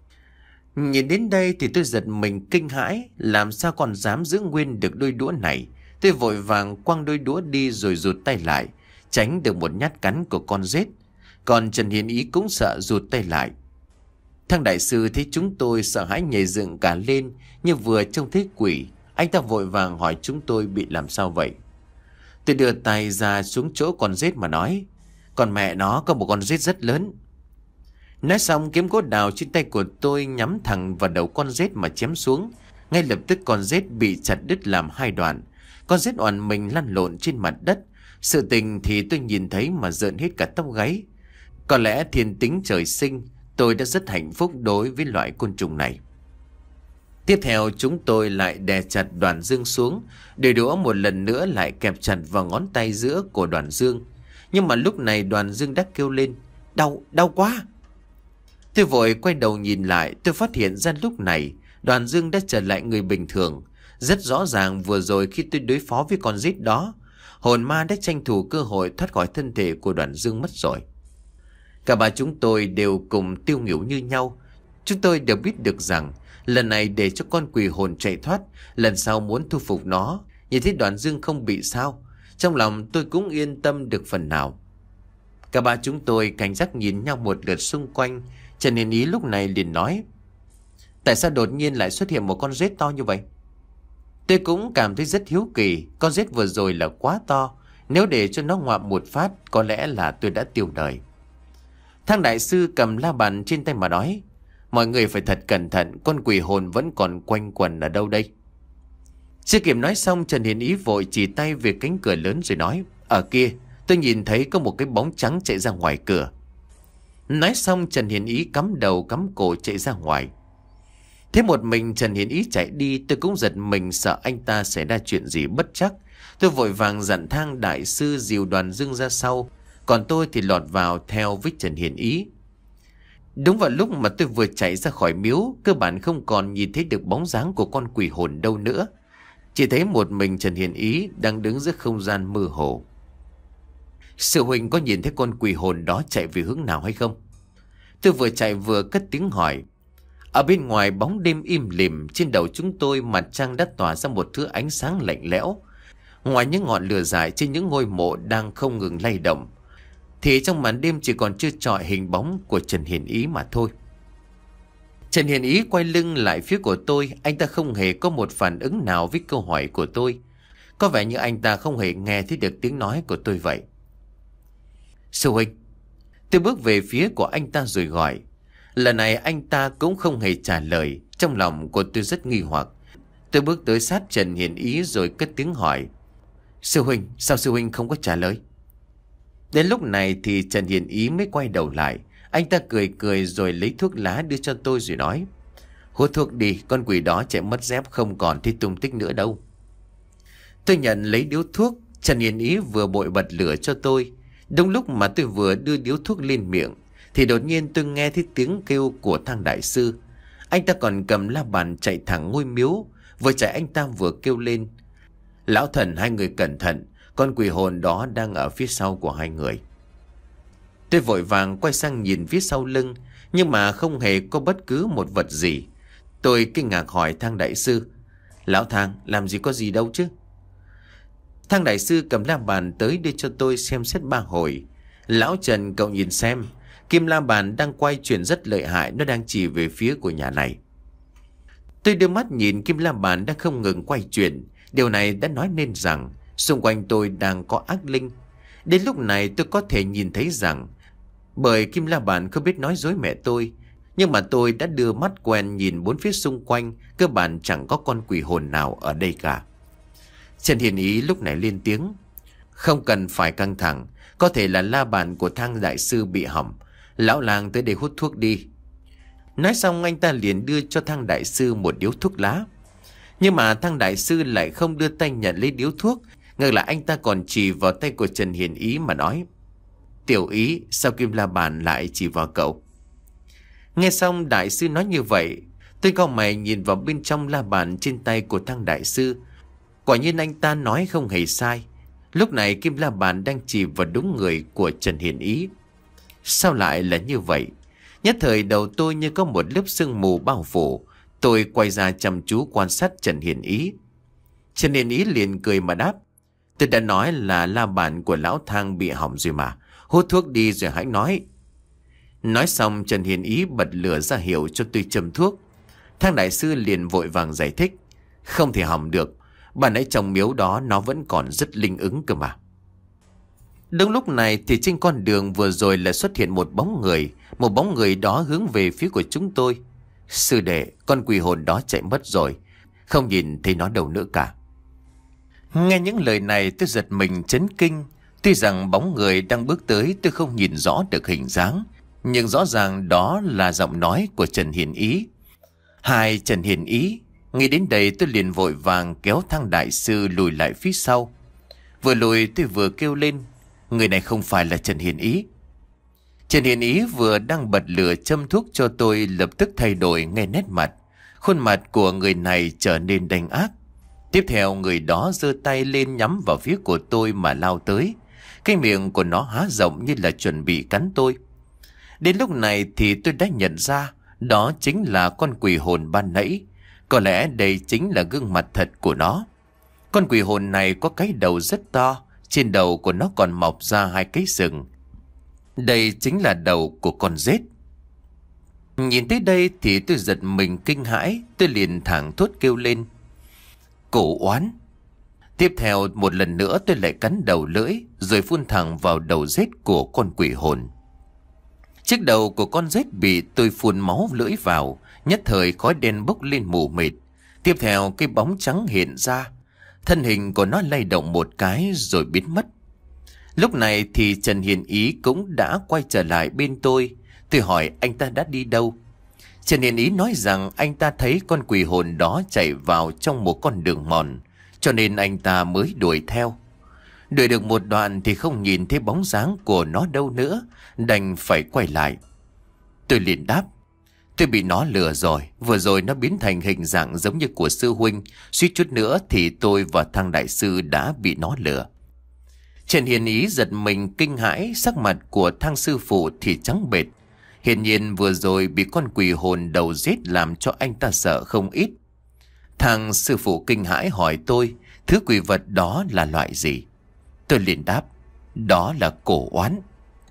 [SPEAKER 1] Nhìn đến đây thì tôi giật mình kinh hãi. Làm sao còn dám giữ nguyên được đôi đũa này. Tôi vội vàng quăng đôi đũa đi rồi rụt tay lại, tránh được một nhát cắn của con rết. Còn Trần Hiền Ý cũng sợ rụt tay lại. Thằng đại sư thấy chúng tôi sợ hãi nhảy dựng cả lên như vừa trông thấy quỷ. Anh ta vội vàng hỏi chúng tôi bị làm sao vậy. Tôi đưa tay ra xuống chỗ con rết mà nói: Còn mẹ nó có một con rết rất lớn. Nói xong kiếm gỗ đào trên tay của tôi nhắm thẳng vào đầu con rết mà chém xuống. Ngay lập tức con rết bị chặt đứt làm hai đoạn. Con rết oằn mình lăn lộn trên mặt đất. Sự tình thì tôi nhìn thấy mà rợn hết cả tóc gáy. Có lẽ thiên tính trời sinh, tôi đã rất hạnh phúc đối với loại côn trùng này. Tiếp theo chúng tôi lại đè chặt Đoàn Dương xuống. Đôi đũa một lần nữa lại kẹp chặt vào ngón tay giữa của Đoàn Dương. Nhưng mà lúc này Đoàn Dương đã kêu lên: Đau, đau quá. Tôi vội quay đầu nhìn lại. Tôi phát hiện ra lúc này Đoàn Dương đã trở lại người bình thường. Rất rõ ràng vừa rồi khi tôi đối phó với con rít đó, hồn ma đã tranh thủ cơ hội thoát khỏi thân thể của Đoàn Dương mất rồi. Cả ba chúng tôi đều cùng tiêu nghỉu như nhau. Chúng tôi đều biết được rằng lần này để cho con quỷ hồn chạy thoát, lần sau muốn thu phục nó. Nhìn thấy Đoàn Dương không bị sao, trong lòng tôi cũng yên tâm được phần nào. Cả ba chúng tôi cảnh giác nhìn nhau một lượt xung quanh. Trần Hiền Ý lúc này liền nói: Tại sao đột nhiên lại xuất hiện một con rết to như vậy? Tôi cũng cảm thấy rất hiếu kỳ. Con rết vừa rồi là quá to. Nếu để cho nó ngoạm một phát, có lẽ là tôi đã tiêu đời. Thang đại sư cầm la bàn trên tay mà nói: Mọi người phải thật cẩn thận, con quỷ hồn vẫn còn quanh quẩn ở đâu đây? Chưa kịp nói xong, Trần Hiền Ý vội chỉ tay về cánh cửa lớn rồi nói: Ở kia, tôi nhìn thấy có một cái bóng trắng chạy ra ngoài cửa. Nói xong Trần Hiền Ý cắm đầu cắm cổ chạy ra ngoài. Thế một mình Trần Hiền Ý chạy đi, tôi cũng giật mình sợ anh ta xảy ra chuyện gì bất chắc. Tôi vội vàng dặn Thang đại sư dìu Đoàn Dương ra sau, còn tôi thì lọt vào theo với Trần Hiền Ý. Đúng vào lúc mà tôi vừa chạy ra khỏi miếu, cơ bản không còn nhìn thấy được bóng dáng của con quỷ hồn đâu nữa. Chỉ thấy một mình Trần Hiền Ý đang đứng giữa không gian mơ hồ. Sư huynh có nhìn thấy con quỷ hồn đó chạy về hướng nào hay không? Tôi vừa chạy vừa cất tiếng hỏi. Ở bên ngoài bóng đêm im lìm, trên đầu chúng tôi mặt trăng đã tỏa ra một thứ ánh sáng lạnh lẽo. Ngoài những ngọn lửa dài trên những ngôi mộ đang không ngừng lay động, thì trong màn đêm chỉ còn chưa trọi hình bóng của Trần Hiền Ý mà thôi. Trần Hiền Ý quay lưng lại phía của tôi. Anh ta không hề có một phản ứng nào với câu hỏi của tôi. Có vẻ như anh ta không hề nghe thấy được tiếng nói của tôi vậy. Sư huynh. Tôi bước về phía của anh ta rồi gọi. Lần này anh ta cũng không hề trả lời. Trong lòng của tôi rất nghi hoặc. Tôi bước tới sát Trần Hiền Ý rồi cất tiếng hỏi. Sư huynh, sao sư huynh không có trả lời? Đến lúc này thì Trần Hiền Ý mới quay đầu lại. Anh ta cười cười rồi lấy thuốc lá đưa cho tôi rồi nói: Hút thuốc đi, con quỷ đó chạy mất dép không còn thấy tung tích nữa đâu. Tôi nhận lấy điếu thuốc. Trần Hiền Ý vừa bội bật lửa cho tôi. Đúng lúc mà tôi vừa đưa điếu thuốc lên miệng thì đột nhiên tôi nghe thấy tiếng kêu của Thang đại sư. Anh ta còn cầm la bàn chạy thẳng ngôi miếu. Vừa chạy anh ta vừa kêu lên: Lão thần, hai người cẩn thận, con quỷ hồn đó đang ở phía sau của hai người. Tôi vội vàng quay sang nhìn phía sau lưng, nhưng mà không hề có bất cứ một vật gì. Tôi kinh ngạc hỏi Thang đại sư: Lão Thang, làm gì có gì đâu chứ? Thang đại sư cầm la bàn tới đưa cho tôi xem xét ba hồi. Lão Trần, cậu nhìn xem, kim la bàn đang quay chuyển rất lợi hại, nó đang chỉ về phía của nhà này. Tôi đưa mắt nhìn kim la bàn đang không ngừng quay chuyển. Điều này đã nói nên rằng xung quanh tôi đang có ác linh. Đến lúc này tôi có thể nhìn thấy rằng, bởi kim la bàn không biết nói dối mẹ tôi, nhưng mà tôi đã đưa mắt quen nhìn bốn phía xung quanh, cơ bản chẳng có con quỷ hồn nào ở đây cả. Trần Hiền Ý lúc này lên tiếng: Không cần phải căng thẳng, có thể là la bàn của Thang đại sư bị hỏng. Lão làng tới đây hút thuốc đi. Nói xong anh ta liền đưa cho Thang đại sư một điếu thuốc lá. Nhưng mà Thang đại sư lại không đưa tay nhận lấy điếu thuốc. Ngược lại anh ta còn chỉ vào tay của Trần Hiền Ý mà nói: Tiểu Ý, sao kim la bàn lại chỉ vào cậu? Nghe xong đại sư nói như vậy, tôi cau mày nhìn vào bên trong la bàn trên tay của Thang đại sư. Quả nhiên anh ta nói không hề sai. Lúc này kim la bàn đang chỉ vào đúng người của Trần Hiền Ý. Sao lại là như vậy? Nhất thời đầu tôi như có một lớp sương mù bao phủ. Tôi quay ra chăm chú quan sát Trần Hiền Ý. Trần Hiền Ý liền cười mà đáp: Tôi đã nói là la bàn của lão Thang bị hỏng rồi mà. Hút thuốc đi rồi hãy nói. Nói xong Trần Hiền Ý bật lửa ra hiệu cho tôi châm thuốc. Thang đại sư liền vội vàng giải thích. Không thể hỏng được, bà nãy trong miếu đó nó vẫn còn rất linh ứng cơ mà. Đúng lúc này thì trên con đường vừa rồi lại xuất hiện một bóng người. Một bóng người đó hướng về phía của chúng tôi. Sư đệ, con quỷ hồn đó chạy mất rồi, không nhìn thấy nó đâu nữa cả. Nghe những lời này tôi giật mình chấn kinh. Tuy rằng bóng người đang bước tới tôi không nhìn rõ được hình dáng, nhưng rõ ràng đó là giọng nói của Trần Hiền Ý. Hai Trần Hiền Ý. Nghĩ đến đây tôi liền vội vàng kéo Thang đại sư lùi lại phía sau. Vừa lùi tôi vừa kêu lên. Người này không phải là Trần Hiền Ý. Trần Hiền Ý vừa đang bật lửa châm thuốc cho tôi lập tức thay đổi ngay nét mặt. Khuôn mặt của người này trở nên đanh ác. Tiếp theo người đó giơ tay lên nhắm vào phía của tôi mà lao tới. Cái miệng của nó há rộng như là chuẩn bị cắn tôi. Đến lúc này thì tôi đã nhận ra đó chính là con quỷ hồn ban nãy. Có lẽ đây chính là gương mặt thật của nó. Con quỷ hồn này có cái đầu rất to, trên đầu của nó còn mọc ra hai cái sừng. Đây chính là đầu của con rết. Nhìn tới đây thì tôi giật mình kinh hãi. Tôi liền thẳng thốt kêu lên. Cổ oán. Tiếp theo một lần nữa tôi lại cắn đầu lưỡi, rồi phun thẳng vào đầu rết của con quỷ hồn. Chiếc đầu của con rết bị tôi phun máu lưỡi vào, nhất thời khói đen bốc lên mù mịt. Tiếp theo cái bóng trắng hiện ra. Thân hình của nó lay động một cái rồi biến mất. Lúc này thì Trần Hiền Ý cũng đã quay trở lại bên tôi. Tôi hỏi anh ta đã đi đâu. Trần Hiền Ý nói rằng anh ta thấy con quỷ hồn đó chạy vào trong một con đường mòn, cho nên anh ta mới đuổi theo. Đuổi được một đoạn thì không nhìn thấy bóng dáng của nó đâu nữa, đành phải quay lại. Tôi liền đáp. Tôi bị nó lừa rồi. Vừa rồi nó biến thành hình dạng giống như của sư huynh. Suýt chút nữa thì tôi và Thang đại sư đã bị nó lừa. Trần Hiền Ý giật mình kinh hãi. Sắc mặt của Thang sư phụ thì trắng bệch. Hiển nhiên vừa rồi bị con quỷ hồn đầu rết làm cho anh ta sợ không ít. Thang sư phụ kinh hãi hỏi tôi thứ quỷ vật đó là loại gì. Tôi liền đáp. Đó là cổ oán.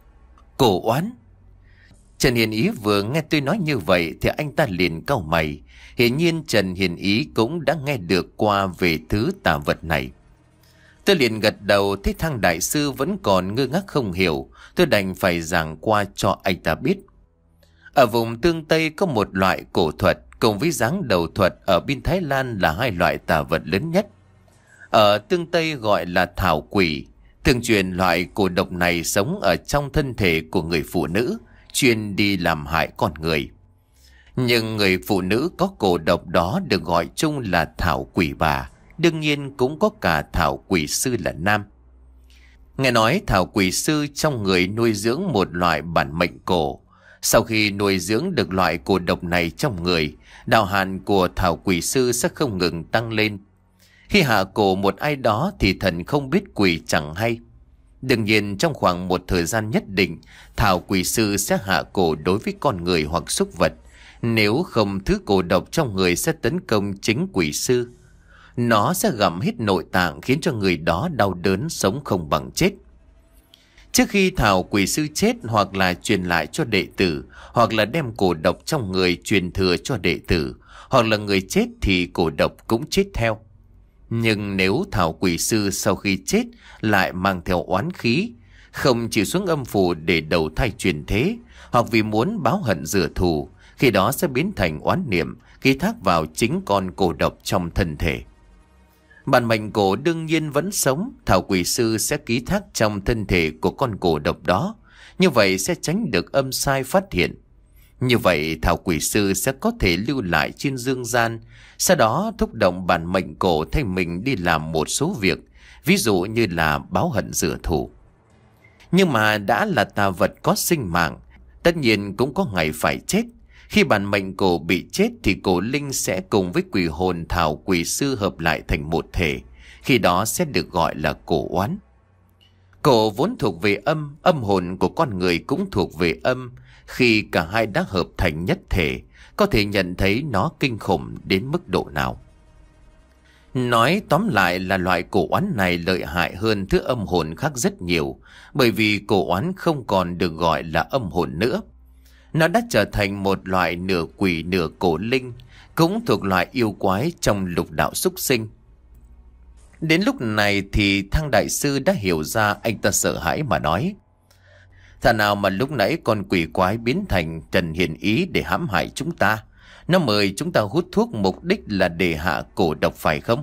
[SPEAKER 1] Cổ oán? Trần Hiền Ý vừa nghe tôi nói như vậy thì anh ta liền cau mày. Hiển nhiên Trần Hiền Ý cũng đã nghe được qua về thứ tà vật này. Tôi liền gật đầu, thấy Thang đại sư vẫn còn ngơ ngác không hiểu. Tôi đành phải giảng qua cho anh ta biết. Ở vùng Tương Tây có một loại cổ thuật cùng với giáng đầu thuật ở bên Thái Lan là hai loại tà vật lớn nhất. Ở Tương Tây gọi là thảo quỷ. Thường truyền loại cổ độc này sống ở trong thân thể của người phụ nữ, chuyên đi làm hại con người. Nhưng người phụ nữ có cổ độc đó được gọi chung là thảo quỷ bà. Đương nhiên cũng có cả thảo quỷ sư là nam. Nghe nói thảo quỷ sư trong người nuôi dưỡng một loại bản mệnh cổ. Sau khi nuôi dưỡng được loại cổ độc này trong người, đạo hạnh của thảo quỷ sư sẽ không ngừng tăng lên. Khi hạ cổ một ai đó thì thần không biết quỷ chẳng hay. Đương nhiên trong khoảng một thời gian nhất định, thảo quỷ sư sẽ hạ cổ đối với con người hoặc súc vật. Nếu không, thứ cổ độc trong người sẽ tấn công chính quỷ sư. Nó sẽ gặm hết nội tạng khiến cho người đó đau đớn sống không bằng chết. Trước khi thảo quỷ sư chết, hoặc là truyền lại cho đệ tử, hoặc là đem cổ độc trong người truyền thừa cho đệ tử, hoặc là người chết thì cổ độc cũng chết theo. Nhưng nếu thảo quỷ sư sau khi chết lại mang theo oán khí, không chịu xuống âm phủ để đầu thai truyền thế, hoặc vì muốn báo hận rửa thù, khi đó sẽ biến thành oán niệm, ký thác vào chính con cổ độc trong thân thể. Bản mệnh cổ đương nhiên vẫn sống, thảo quỷ sư sẽ ký thác trong thân thể của con cổ độc đó. Như vậy sẽ tránh được âm sai phát hiện. Như vậy thảo quỷ sư sẽ có thể lưu lại trên dương gian, sau đó thúc động bản mệnh cổ thay mình đi làm một số việc, ví dụ như là báo hận rửa thù. Nhưng mà đã là tà vật có sinh mạng, tất nhiên cũng có ngày phải chết. Khi bản mệnh cổ bị chết thì cổ linh sẽ cùng với quỷ hồn thảo quỷ sư hợp lại thành một thể. Khi đó sẽ được gọi là cổ oán. Cổ vốn thuộc về âm, âm hồn của con người cũng thuộc về âm. Khi cả hai đã hợp thành nhất thể, có thể nhận thấy nó kinh khủng đến mức độ nào. Nói tóm lại là loại cổ oán này lợi hại hơn thứ âm hồn khác rất nhiều, bởi vì cổ oán không còn được gọi là âm hồn nữa. Nó đã trở thành một loại nửa quỷ nửa cổ linh, cũng thuộc loại yêu quái trong lục đạo súc sinh. Đến lúc này thì thằng đại sư đã hiểu ra, anh ta sợ hãi mà nói: thà nào mà lúc nãy con quỷ quái biến thành Trần Hiền Ý để hãm hại chúng ta. Nó mời chúng ta hút thuốc mục đích là để hạ cổ độc phải không?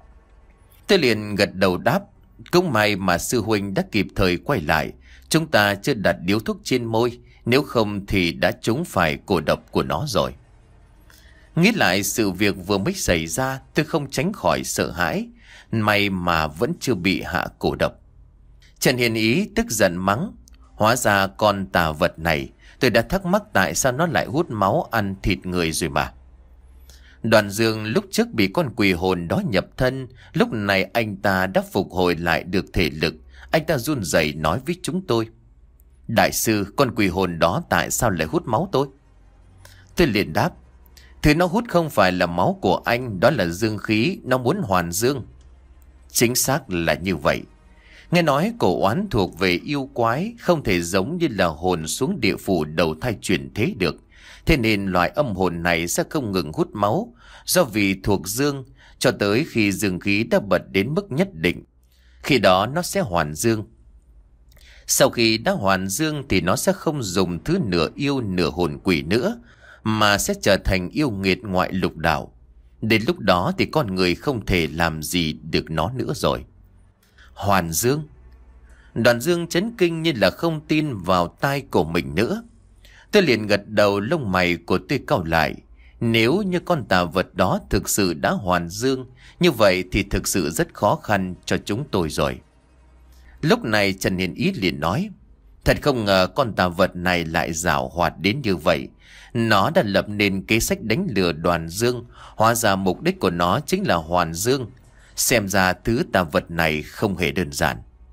[SPEAKER 1] Tôi liền gật đầu đáp: cũng may mà sư huynh đã kịp thời quay lại. Chúng ta chưa đặt điếu thuốc trên môi, nếu không thì đã trúng phải cổ độc của nó rồi. Nghĩ lại sự việc vừa mới xảy ra, tôi không tránh khỏi sợ hãi. May mà vẫn chưa bị hạ cổ độc. Trần Hiền Ý tức giận mắng: hóa ra con tà vật này, tôi đã thắc mắc tại sao nó lại hút máu ăn thịt người rồi mà. Đoàn Dương lúc trước bị con quỷ hồn đó nhập thân, lúc này anh ta đã phục hồi lại được thể lực. Anh ta run rẩy nói với chúng tôi: đại sư, con quỷ hồn đó tại sao lại hút máu tôi? Tôi liền đáp: thứ nó hút không phải là máu của anh, đó là dương khí, nó muốn hoàn dương. Chính xác là như vậy. Nghe nói cổ oán thuộc về yêu quái, không thể giống như là hồn xuống địa phủ đầu thai chuyển thế được. Thế nên loại âm hồn này sẽ không ngừng hút máu, do vì thuộc dương, cho tới khi dương khí đã bật đến mức nhất định. Khi đó nó sẽ hoàn dương. Sau khi đã hoàn dương thì nó sẽ không dùng thứ nửa yêu nửa hồn quỷ nữa, mà sẽ trở thành yêu nghiệt ngoại lục đạo. Đến lúc đó thì con người không thể làm gì được nó nữa rồi. Hoàn dương? Đoàn Dương chấn kinh như là không tin vào tai của mình nữa. Tôi liền gật đầu, lông mày của tôi cau lại. Nếu như con tà vật đó thực sự đã hoàn dương, như vậy thì thực sự rất khó khăn cho chúng tôi rồi. Lúc này Trần Hiền Ý liền nói: thật không ngờ con tà vật này lại giảo hoạt đến như vậy. Nó đã lập nên kế sách đánh lừa Đoàn Dương. Hóa ra mục đích của nó chính là hoàn dương. Xem ra thứ tà vật này không hề đơn giản.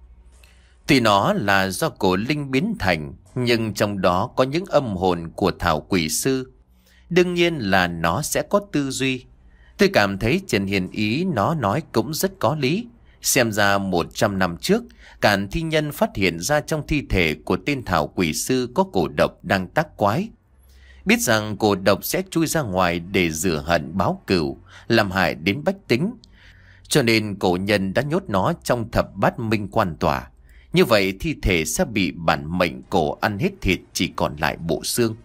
[SPEAKER 1] Tuy nó là do cổ linh biến thành, nhưng trong đó có những âm hồn của thảo quỷ sư. Đương nhiên là nó sẽ có tư duy. Tôi cảm thấy Trần Hiền Ý nó nói cũng rất có lý. Xem ra một trăm năm trước, Càn Thi Nhân phát hiện ra trong thi thể của tên thảo quỷ sư có cổ độc đang tác quái. Biết rằng cổ độc sẽ chui ra ngoài để rửa hận báo cừu, làm hại đến bách tính, cho nên cổ nhân đã nhốt nó trong thập bát minh quan tòa. Như vậy thi thể sẽ bị bản mệnh cổ ăn hết thịt, chỉ còn lại bộ xương.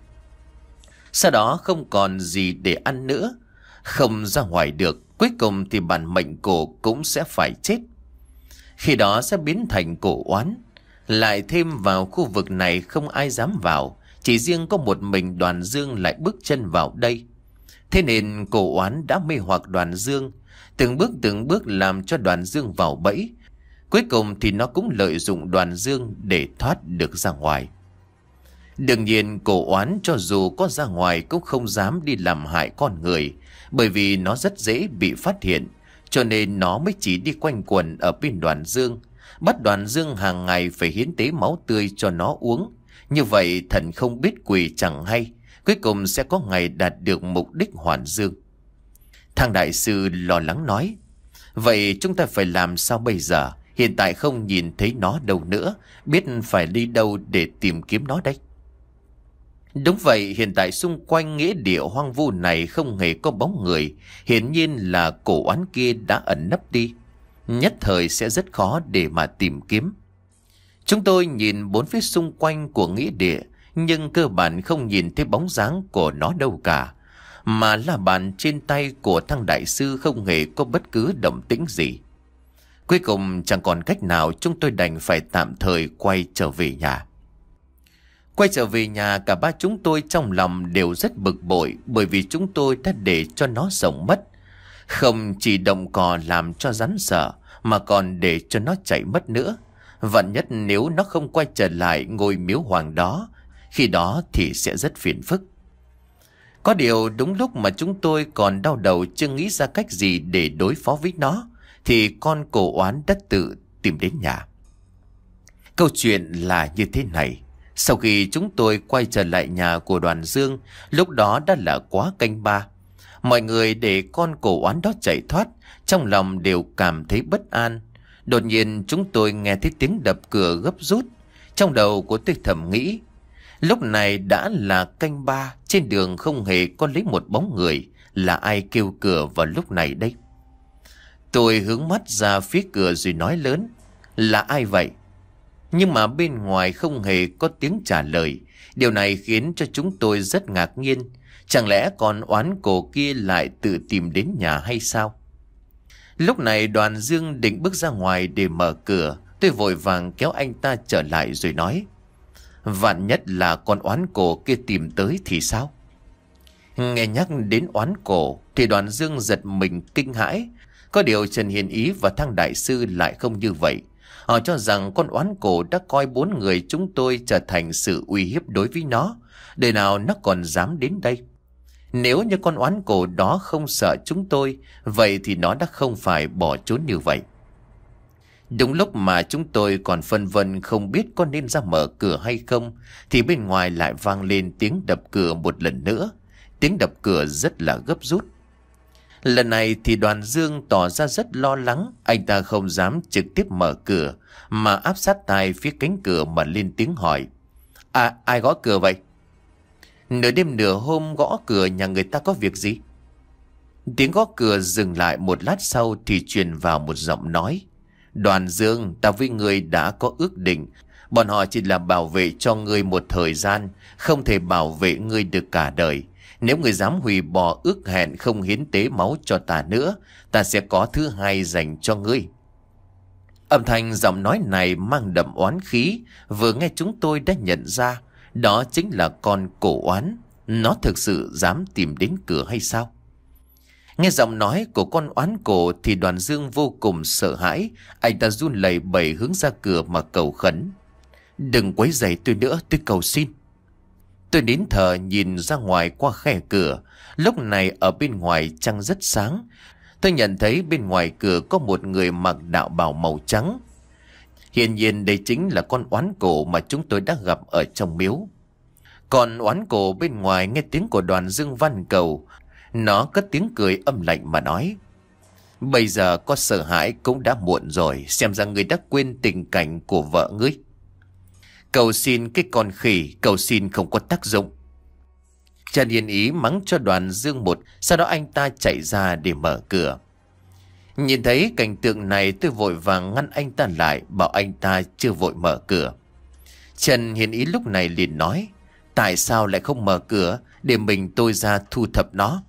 [SPEAKER 1] Sau đó không còn gì để ăn nữa, không ra ngoài được. Cuối cùng thì bản mệnh cổ cũng sẽ phải chết. Khi đó sẽ biến thành cổ oán. Lại thêm vào khu vực này không ai dám vào, chỉ riêng có một mình Đoàn Dương lại bước chân vào đây. Thế nên cổ oán đã mê hoặc Đoàn Dương, từng bước từng bước làm cho Đoàn Dương vào bẫy. Cuối cùng thì nó cũng lợi dụng Đoàn Dương để thoát được ra ngoài. Đương nhiên cổ oán cho dù có ra ngoài cũng không dám đi làm hại con người, bởi vì nó rất dễ bị phát hiện, cho nên nó mới chỉ đi quanh quẩn ở bên Đoàn Dương, bắt Đoàn Dương hàng ngày phải hiến tế máu tươi cho nó uống. Như vậy thần không biết quỷ chẳng hay, cuối cùng sẽ có ngày đạt được mục đích hoàn dương. Thằng đại sư lo lắng nói: vậy chúng ta phải làm sao bây giờ? Hiện tại không nhìn thấy nó đâu nữa, biết phải đi đâu để tìm kiếm nó đây? Đúng vậy, hiện tại xung quanh nghĩa địa hoang vu này không hề có bóng người. Hiển nhiên là cổ oán kia đã ẩn nấp đi, nhất thời sẽ rất khó để mà tìm kiếm. Chúng tôi nhìn bốn phía xung quanh của nghĩa địa, nhưng cơ bản không nhìn thấy bóng dáng của nó đâu cả. Mà là bàn trên tay của thằng đại sư không hề có bất cứ động tĩnh gì. Cuối cùng chẳng còn cách nào, chúng tôi đành phải tạm thời quay trở về nhà. Quay trở về nhà, cả ba chúng tôi trong lòng đều rất bực bội, bởi vì chúng tôi đã để cho nó sống mất. Không chỉ động cò làm cho rắn sợ, mà còn để cho nó chạy mất nữa. Vạn nhất nếu nó không quay trở lại ngôi miếu hoàng đó, khi đó thì sẽ rất phiền phức. Có điều đúng lúc mà chúng tôi còn đau đầu chưa nghĩ ra cách gì để đối phó với nó, thì con cổ oán đã tự tìm đến nhà. Câu chuyện là như thế này. Sau khi chúng tôi quay trở lại nhà của Đoàn Dương, lúc đó đã là quá canh ba. Mọi người để con cổ oán đó chạy thoát, trong lòng đều cảm thấy bất an. Đột nhiên chúng tôi nghe thấy tiếng đập cửa gấp rút. Trong đầu của tôi thầm nghĩ, Lúc này đã là canh ba, trên đường không hề có lấy một bóng người. Là ai kêu cửa vào lúc này đây? Tôi hướng mắt ra phía cửa rồi nói lớn: là ai vậy? Nhưng mà bên ngoài không hề có tiếng trả lời. Điều này khiến cho chúng tôi rất ngạc nhiên. Chẳng lẽ con oán cổ kia lại tự tìm đến nhà hay sao? Lúc này Đoàn Dương định bước ra ngoài để mở cửa. Tôi vội vàng kéo anh ta trở lại rồi nói: vạn nhất là con oán cổ kia tìm tới thì sao? Nghe nhắc đến oán cổ thì Đoàn Dương giật mình kinh hãi. Có điều Trần Hiền Ý và Thang đại sư lại không như vậy. Họ cho rằng con oán cổ đã coi bốn người chúng tôi trở thành sự uy hiếp đối với nó. Đời nào nó còn dám đến đây? Nếu như con oán cổ đó không sợ chúng tôi, vậy thì nó đã không phải bỏ trốn như vậy. Đúng lúc mà chúng tôi còn phân vân không biết có nên ra mở cửa hay không, thì bên ngoài lại vang lên tiếng đập cửa một lần nữa. Tiếng đập cửa rất là gấp rút. Lần này thì Đoàn Dương tỏ ra rất lo lắng. Anh ta không dám trực tiếp mở cửa, mà áp sát tai phía cánh cửa mà lên tiếng hỏi: À, ai gõ cửa vậy? Nửa đêm nửa hôm gõ cửa nhà người ta có việc gì? Tiếng gõ cửa dừng lại một lát sau thì truyền vào một giọng nói: Đoàn Dương, ta với người đã có ước định. Bọn họ chỉ là bảo vệ cho ngươi một thời gian, không thể bảo vệ ngươi được cả đời. Nếu người dám hủy bỏ ước hẹn không hiến tế máu cho ta nữa, ta sẽ có thứ hai dành cho ngươi. Âm thanh giọng nói này mang đậm oán khí. Vừa nghe chúng tôi đã nhận ra đó chính là con cổ oán. Nó thực sự dám tìm đến cửa hay sao? Nghe giọng nói của con oán cổ thì Đoàn Dương vô cùng sợ hãi. Anh ta run lẩy bẩy hướng ra cửa mà cầu khấn: Đừng quấy rầy tôi nữa, tôi cầu xin. Tôi nín thở nhìn ra ngoài qua khe cửa. Lúc này ở bên ngoài trăng rất sáng. Tôi nhận thấy bên ngoài cửa có một người mặc đạo bào màu trắng. Hiển nhiên đây chính là con oán cổ mà chúng tôi đã gặp ở trong miếu. Còn oán cổ bên ngoài nghe tiếng của Đoàn Dương van cầu. Nó cất tiếng cười âm lạnh mà nói: Bây giờ có sợ hãi cũng đã muộn rồi. Xem ra ngươi đã quên tình cảnh của vợ ngươi. Cầu xin cái con khỉ, cầu xin không có tác dụng. Trần Hiền Ý mắng cho Đoàn Dương một. Sau đó anh ta chạy ra để mở cửa. Nhìn thấy cảnh tượng này, tôi vội vàng ngăn anh ta lại, bảo anh ta chưa vội mở cửa. Trần Hiền Ý lúc này liền nói: Tại sao lại không mở cửa, để mình tôi ra thu thập nó?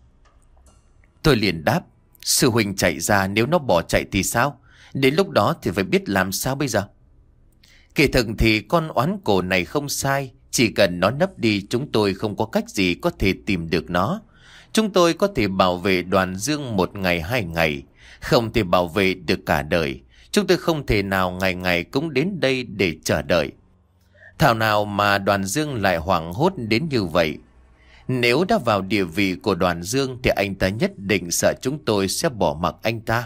[SPEAKER 1] Tôi liền đáp: Sư huynh chạy ra, nếu nó bỏ chạy thì sao? Đến lúc đó thì phải biết làm sao bây giờ. Kỳ thực thì con oán cổ này không sai. Chỉ cần nó nấp đi, chúng tôi không có cách gì có thể tìm được nó. Chúng tôi có thể bảo vệ Đoàn Dương một ngày hai ngày, không thể bảo vệ được cả đời. Chúng tôi không thể nào ngày ngày cũng đến đây để chờ đợi. Thảo nào mà Đoàn Dương lại hoảng hốt đến như vậy. Nếu đã vào địa vị của Đoàn Dương thì anh ta nhất định sợ chúng tôi sẽ bỏ mặc anh ta.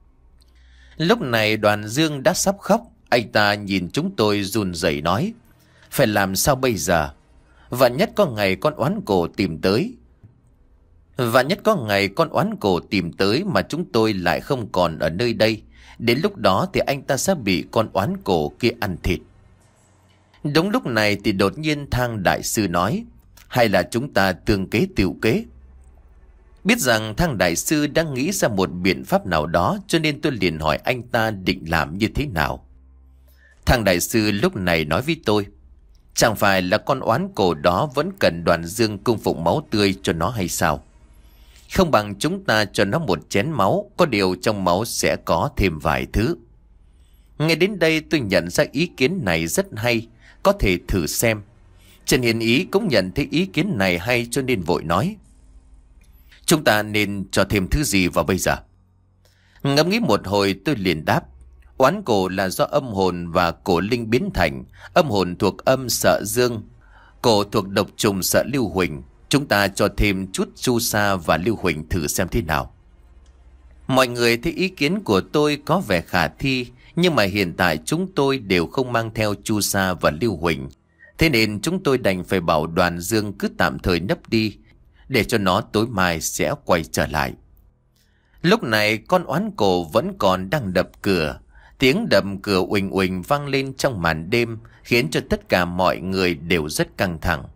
[SPEAKER 1] Lúc này Đoàn Dương đã sắp khóc. Anh ta nhìn chúng tôi run rẩy nói: Phải làm sao bây giờ? Vạn nhất có ngày con oán cổ tìm tới. Vạn nhất có ngày con oán cổ tìm tới mà chúng tôi lại không còn ở nơi đây. Đến lúc đó thì anh ta sẽ bị con oán cổ kia ăn thịt. Đúng lúc này thì đột nhiên Thang đại sư nói: Hay là chúng ta tương kế tựu kế? Biết rằng Thang đại sư đang nghĩ ra một biện pháp nào đó, cho nên tôi liền hỏi anh ta định làm như thế nào. Thang đại sư lúc này nói với tôi: Chẳng phải là con oán cổ đó vẫn cần Đoàn Dương cung phụng máu tươi cho nó hay sao? Không bằng chúng ta cho nó một chén máu, có điều trong máu sẽ có thêm vài thứ. Nghe đến đây tôi nhận ra ý kiến này rất hay, có thể thử xem. Trần Hiền Ý cũng nhận thấy ý kiến này hay, cho nên vội nói: Chúng ta nên cho thêm thứ gì vào bây giờ? Ngẫm nghĩ một hồi tôi liền đáp: Oán cổ là do âm hồn và cổ linh biến thành. Âm hồn thuộc âm sợ dương, cổ thuộc độc trùng sợ lưu huỳnh. Chúng ta cho thêm chút chu sa và lưu huỳnh thử xem thế nào. Mọi người thấy ý kiến của tôi có vẻ khả thi, nhưng mà hiện tại chúng tôi đều không mang theo chu sa và lưu huỳnh. Thế nên chúng tôi đành phải bảo Đoàn Dương cứ tạm thời nấp đi, để cho nó tối mai sẽ quay trở lại. Lúc này con oán cổ vẫn còn đang đập cửa. Tiếng đập cửa uỳnh uỳnh vang lên trong màn đêm, khiến cho tất cả mọi người đều rất căng thẳng.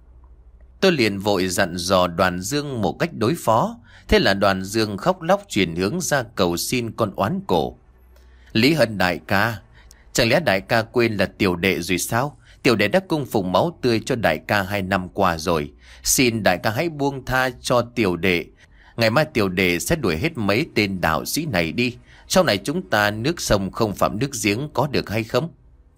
[SPEAKER 1] Tôi liền vội dặn dò Đoàn Dương một cách đối phó. Thế là Đoàn Dương khóc lóc chuyển hướng ra cầu xin con oán cổ. Lý Hân đại ca, chẳng lẽ đại ca quên là tiểu đệ rồi sao? Tiểu đệ đã cung phụng máu tươi cho đại ca hai năm qua rồi. Xin đại ca hãy buông tha cho tiểu đệ. Ngày mai tiểu đệ sẽ đuổi hết mấy tên đạo sĩ này đi. Sau này chúng ta nước sông không phạm nước giếng, có được hay không?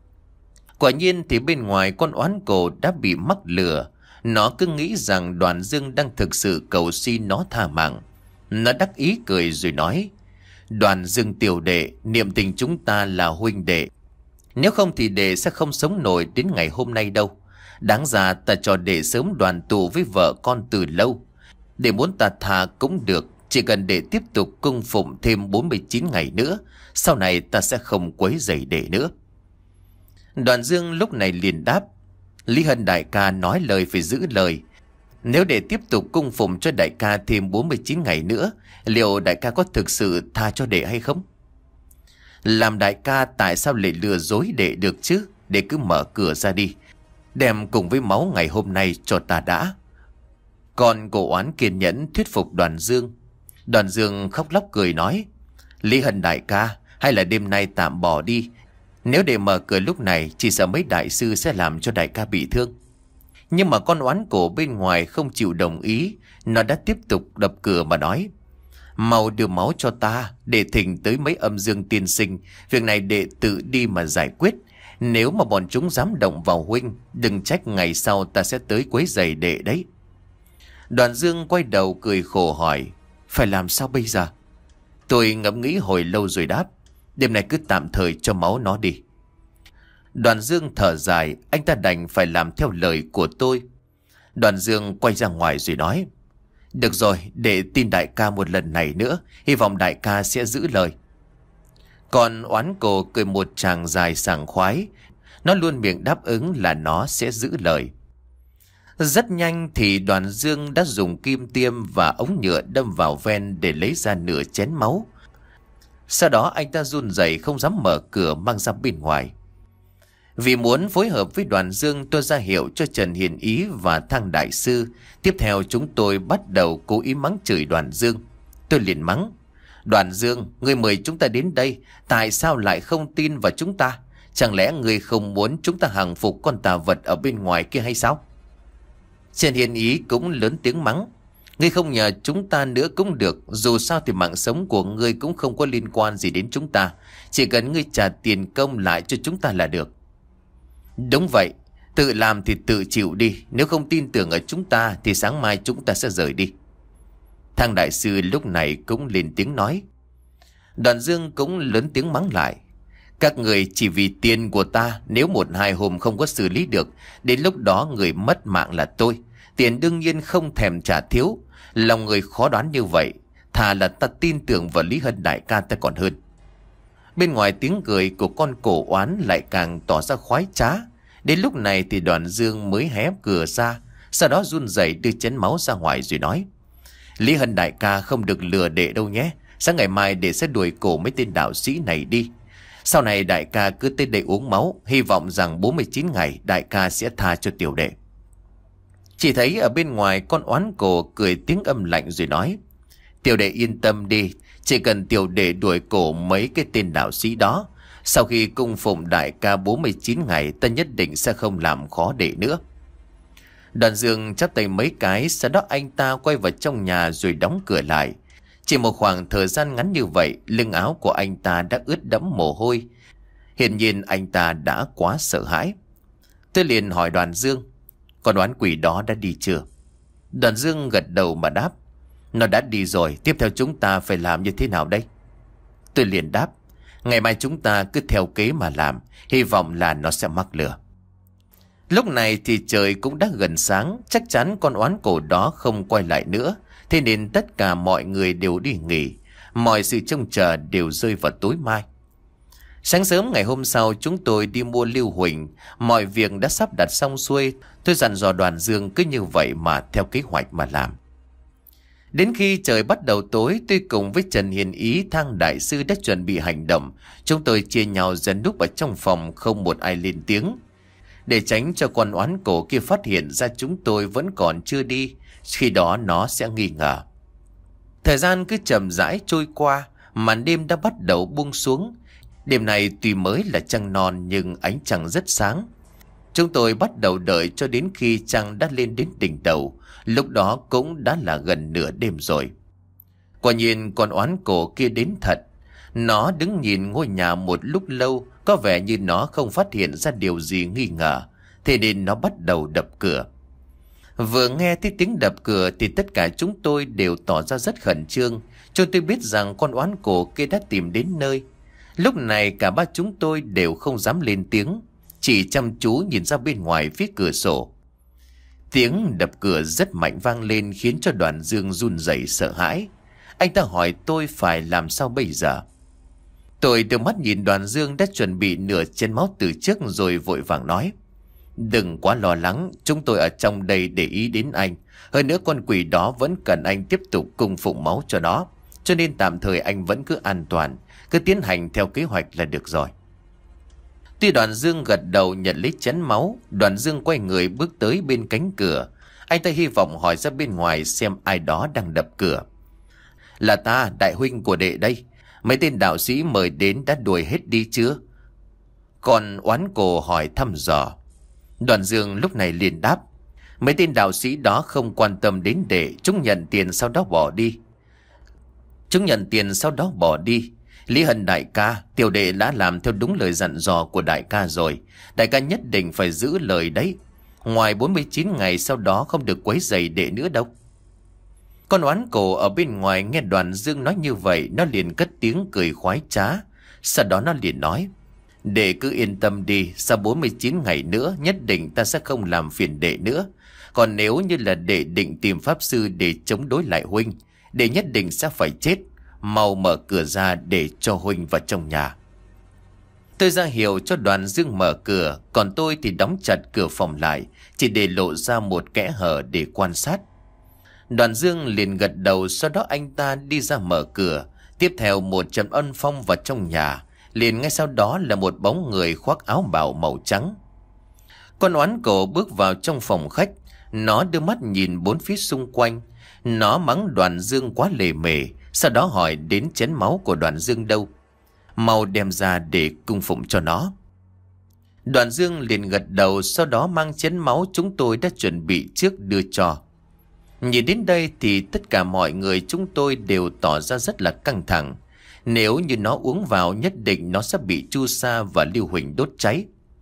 [SPEAKER 1] Quả nhiên thì bên ngoài con oán cổ đã bị mắc lừa. Nó cứ nghĩ rằng Đoàn Dương đang thực sự cầu xin nó tha mạng. Nó đắc ý cười rồi nói: Đoàn Dương tiểu đệ, niệm tình chúng ta là huynh đệ. Nếu không thì đệ sẽ không sống nổi đến ngày hôm nay đâu. Đáng ra ta cho đệ sớm đoàn tụ với vợ con từ lâu. Đệ muốn ta tha cũng được, chỉ cần đệ tiếp tục cung phụng thêm bốn mươi chín ngày nữa. Sau này ta sẽ không quấy rầy đệ nữa. Đoàn Dương lúc này liền đáp: Lý Hân đại ca nói lời phải giữ lời. Nếu để tiếp tục cung phụng cho đại ca thêm bốn mươi chín ngày nữa, liệu đại ca có thực sự tha cho đệ hay không? Làm đại ca tại sao lại lừa dối đệ được chứ? Đệ cứ mở cửa ra đi, đem cùng với máu ngày hôm nay cho ta đã. Còn cổ oán kiên nhẫn thuyết phục Đoàn Dương. Đoàn Dương khóc lóc cười nói: Lý Hân đại ca, hay là đêm nay tạm bỏ đi. Nếu để mở cửa lúc này, chỉ sợ mấy đại sư sẽ làm cho đại ca bị thương. Nhưng mà con oán cổ bên ngoài không chịu đồng ý. Nó đã tiếp tục đập cửa mà nói: Mau đưa máu cho ta, để thỉnh tới mấy âm dương tiên sinh. Việc này đệ tự đi mà giải quyết. Nếu mà bọn chúng dám động vào huynh, đừng trách ngày sau ta sẽ tới quấy rầy đệ đấy. Đoàn Dương quay đầu cười khổ hỏi: Phải làm sao bây giờ? Tôi ngẫm nghĩ hồi lâu rồi đáp: Đêm nay cứ tạm thời cho máu nó đi. Đoàn Dương thở dài, anh ta đành phải làm theo lời của tôi. Đoàn Dương quay ra ngoài rồi nói: Được rồi, để tin đại ca một lần này nữa, hy vọng đại ca sẽ giữ lời. Còn oán cổ cười một tràng dài sảng khoái. Nó luôn miệng đáp ứng là nó sẽ giữ lời. Rất nhanh thì Đoàn Dương đã dùng kim tiêm và ống nhựa đâm vào ven để lấy ra nửa chén máu. Sau đó anh ta run rẩy không dám mở cửa mang ra bên ngoài. Vì muốn phối hợp với Đoàn Dương, tôi ra hiệu cho Trần Hiền Ý và Thang Đại Sư. Tiếp theo chúng tôi bắt đầu cố ý mắng chửi Đoàn Dương. Tôi liền mắng: Đoàn Dương, ngươi mời chúng ta đến đây, tại sao lại không tin vào chúng ta? Chẳng lẽ ngươi không muốn chúng ta hàng phục con tà vật ở bên ngoài kia hay sao? Trần Hiền Ý cũng lớn tiếng mắng: Ngươi không nhờ chúng ta nữa cũng được. Dù sao thì mạng sống của ngươi cũng không có liên quan gì đến chúng ta. Chỉ cần ngươi trả tiền công lại cho chúng ta là được. Đúng vậy, tự làm thì tự chịu đi. Nếu không tin tưởng ở chúng ta thì sáng mai chúng ta sẽ rời đi. Thang Đại Sư lúc này cũng lên tiếng nói. Đoàn Dương cũng lớn tiếng mắng lại: Các người chỉ vì tiền của ta, nếu một hai hôm không có xử lý được, đến lúc đó người mất mạng là tôi. Tiền đương nhiên không thèm trả thiếu. Lòng người khó đoán như vậy, thà là ta tin tưởng vào Lý Hân đại ca ta còn hơn. Bên ngoài tiếng cười của con cổ oán lại càng tỏ ra khoái trá. Đến lúc này thì Đoàn Dương mới hé cửa ra, sau đó run rẩy đưa chén máu ra ngoài rồi nói: Lý Hân đại ca không được lừa đệ đâu nhé. Sáng ngày mai đệ sẽ đuổi cổ mấy tên đạo sĩ này đi. Sau này đại ca cứ tới đây uống máu, hy vọng rằng bốn mươi chín ngày đại ca sẽ tha cho tiểu đệ. Chỉ thấy ở bên ngoài con oán cổ cười tiếng âm lạnh rồi nói: Tiểu đệ yên tâm đi, chỉ cần tiểu đệ đuổi cổ mấy cái tên đạo sĩ đó, sau khi cung phụng đại ca bốn mươi chín ngày, ta nhất định sẽ không làm khó đệ nữa. Đoàn Dương chắp tay mấy cái, sau đó anh ta quay vào trong nhà rồi đóng cửa lại. Chỉ một khoảng thời gian ngắn như vậy, lưng áo của anh ta đã ướt đẫm mồ hôi. Hiển nhiên anh ta đã quá sợ hãi. Tôi liền hỏi Đoàn Dương: Con oán quỷ đó đã đi chưa? Đoàn Dương gật đầu mà đáp: Nó đã đi rồi, tiếp theo chúng ta phải làm như thế nào đây? Tôi liền đáp: Ngày mai chúng ta cứ theo kế mà làm, hy vọng là nó sẽ mắc lừa. Lúc này thì trời cũng đã gần sáng, chắc chắn con oán cổ đó không quay lại nữa. Thế nên tất cả mọi người đều đi nghỉ, mọi sự trông chờ đều rơi vào tối mai. Sáng sớm ngày hôm sau chúng tôi đi mua lưu huỳnh, mọi việc đã sắp đặt xong xuôi. Tôi dặn dò Đoàn Dương cứ như vậy mà theo kế hoạch mà làm. Đến khi trời bắt đầu tối, tôi cùng với Trần Hiền Ý, Thang đại sư đã chuẩn bị hành động. Chúng tôi chia nhau dần núp ở trong phòng, không một ai lên tiếng, để tránh cho con oán cổ kia phát hiện ra chúng tôi vẫn còn chưa đi. Khi đó nó sẽ nghi ngờ. Thời gian cứ chậm rãi trôi qua, màn đêm đã bắt đầu buông xuống. Đêm này tuy mới là trăng non nhưng ánh trăng rất sáng. Chúng tôi bắt đầu đợi cho đến khi trăng đã lên đến đỉnh đầu. Lúc đó cũng đã là gần nửa đêm rồi. Quả nhiên con oán cổ kia đến thật. Nó đứng nhìn ngôi nhà một lúc lâu, có vẻ như nó không phát hiện ra điều gì nghi ngờ, thế nên nó bắt đầu đập cửa. Vừa nghe thấy tiếng đập cửa thì tất cả chúng tôi đều tỏ ra rất khẩn trương, cho tôi biết rằng con oán cổ kia đã tìm đến nơi. Lúc này cả ba chúng tôi đều không dám lên tiếng, chỉ chăm chú nhìn ra bên ngoài phía cửa sổ. Tiếng đập cửa rất mạnh vang lên khiến cho Đoàn Dương run rẩy sợ hãi. Anh ta hỏi tôi phải làm sao bây giờ. Tôi đưa mắt nhìn Đoàn Dương đã chuẩn bị nửa chén máu từ trước rồi vội vàng nói: Đừng quá lo lắng, chúng tôi ở trong đây để ý đến anh. Hơn nữa con quỷ đó vẫn cần anh tiếp tục cung phụng máu cho nó, cho nên tạm thời anh vẫn cứ an toàn, cứ tiến hành theo kế hoạch là được rồi. Tuy Đoàn Dương gật đầu nhận lấy chén máu, Đoàn Dương quay người bước tới bên cánh cửa. Anh ta hy vọng hỏi ra bên ngoài xem ai đó đang đập cửa. Là ta, đại huynh của đệ đây. Mấy tên đạo sĩ mời đến đã đuổi hết đi chưa? Còn oán cổ hỏi thăm dò. Đoàn Dương lúc này liền đáp: Mấy tên đạo sĩ đó không quan tâm đến đệ, chúng nhận tiền sau đó bỏ đi. Chúng nhận tiền sau đó bỏ đi. Lý Hân đại ca, tiểu đệ đã làm theo đúng lời dặn dò của đại ca rồi. Đại ca nhất định phải giữ lời đấy. Ngoài bốn mươi chín ngày sau đó không được quấy rầy đệ nữa đâu. Con oán cổ ở bên ngoài nghe Đoàn Dương nói như vậy, nó liền cất tiếng cười khoái trá. Sau đó nó liền nói: Đệ cứ yên tâm đi, sau bốn mươi chín ngày nữa nhất định ta sẽ không làm phiền đệ nữa. Còn nếu như là đệ định tìm pháp sư để chống đối lại huynh, đệ nhất định sẽ phải chết. Mau mở cửa ra để cho huynh vào trong nhà. Tôi ra hiệu cho Đoàn Dương mở cửa, còn tôi thì đóng chặt cửa phòng lại, chỉ để lộ ra một kẽ hở để quan sát. Đoàn Dương liền gật đầu, sau đó anh ta đi ra mở cửa. Tiếp theo một trận âm phong vào trong nhà, liền ngay sau đó là một bóng người khoác áo bào màu trắng. Con oán cổ bước vào trong phòng khách, nó đưa mắt nhìn bốn phía xung quanh. Nó mắng Đoàn Dương quá lề mề, sau đó hỏi đến chén máu của Đoàn Dương đâu. Mau đem ra để cung phụng cho nó. Đoàn Dương liền gật đầu, sau đó mang chén máu chúng tôi đã chuẩn bị trước đưa cho. Nhìn đến đây thì tất cả mọi người chúng tôi đều tỏ ra rất là căng thẳng. Nếu như nó uống vào nhất định nó sẽ bị chu sa và lưu huỳnh đốt cháy.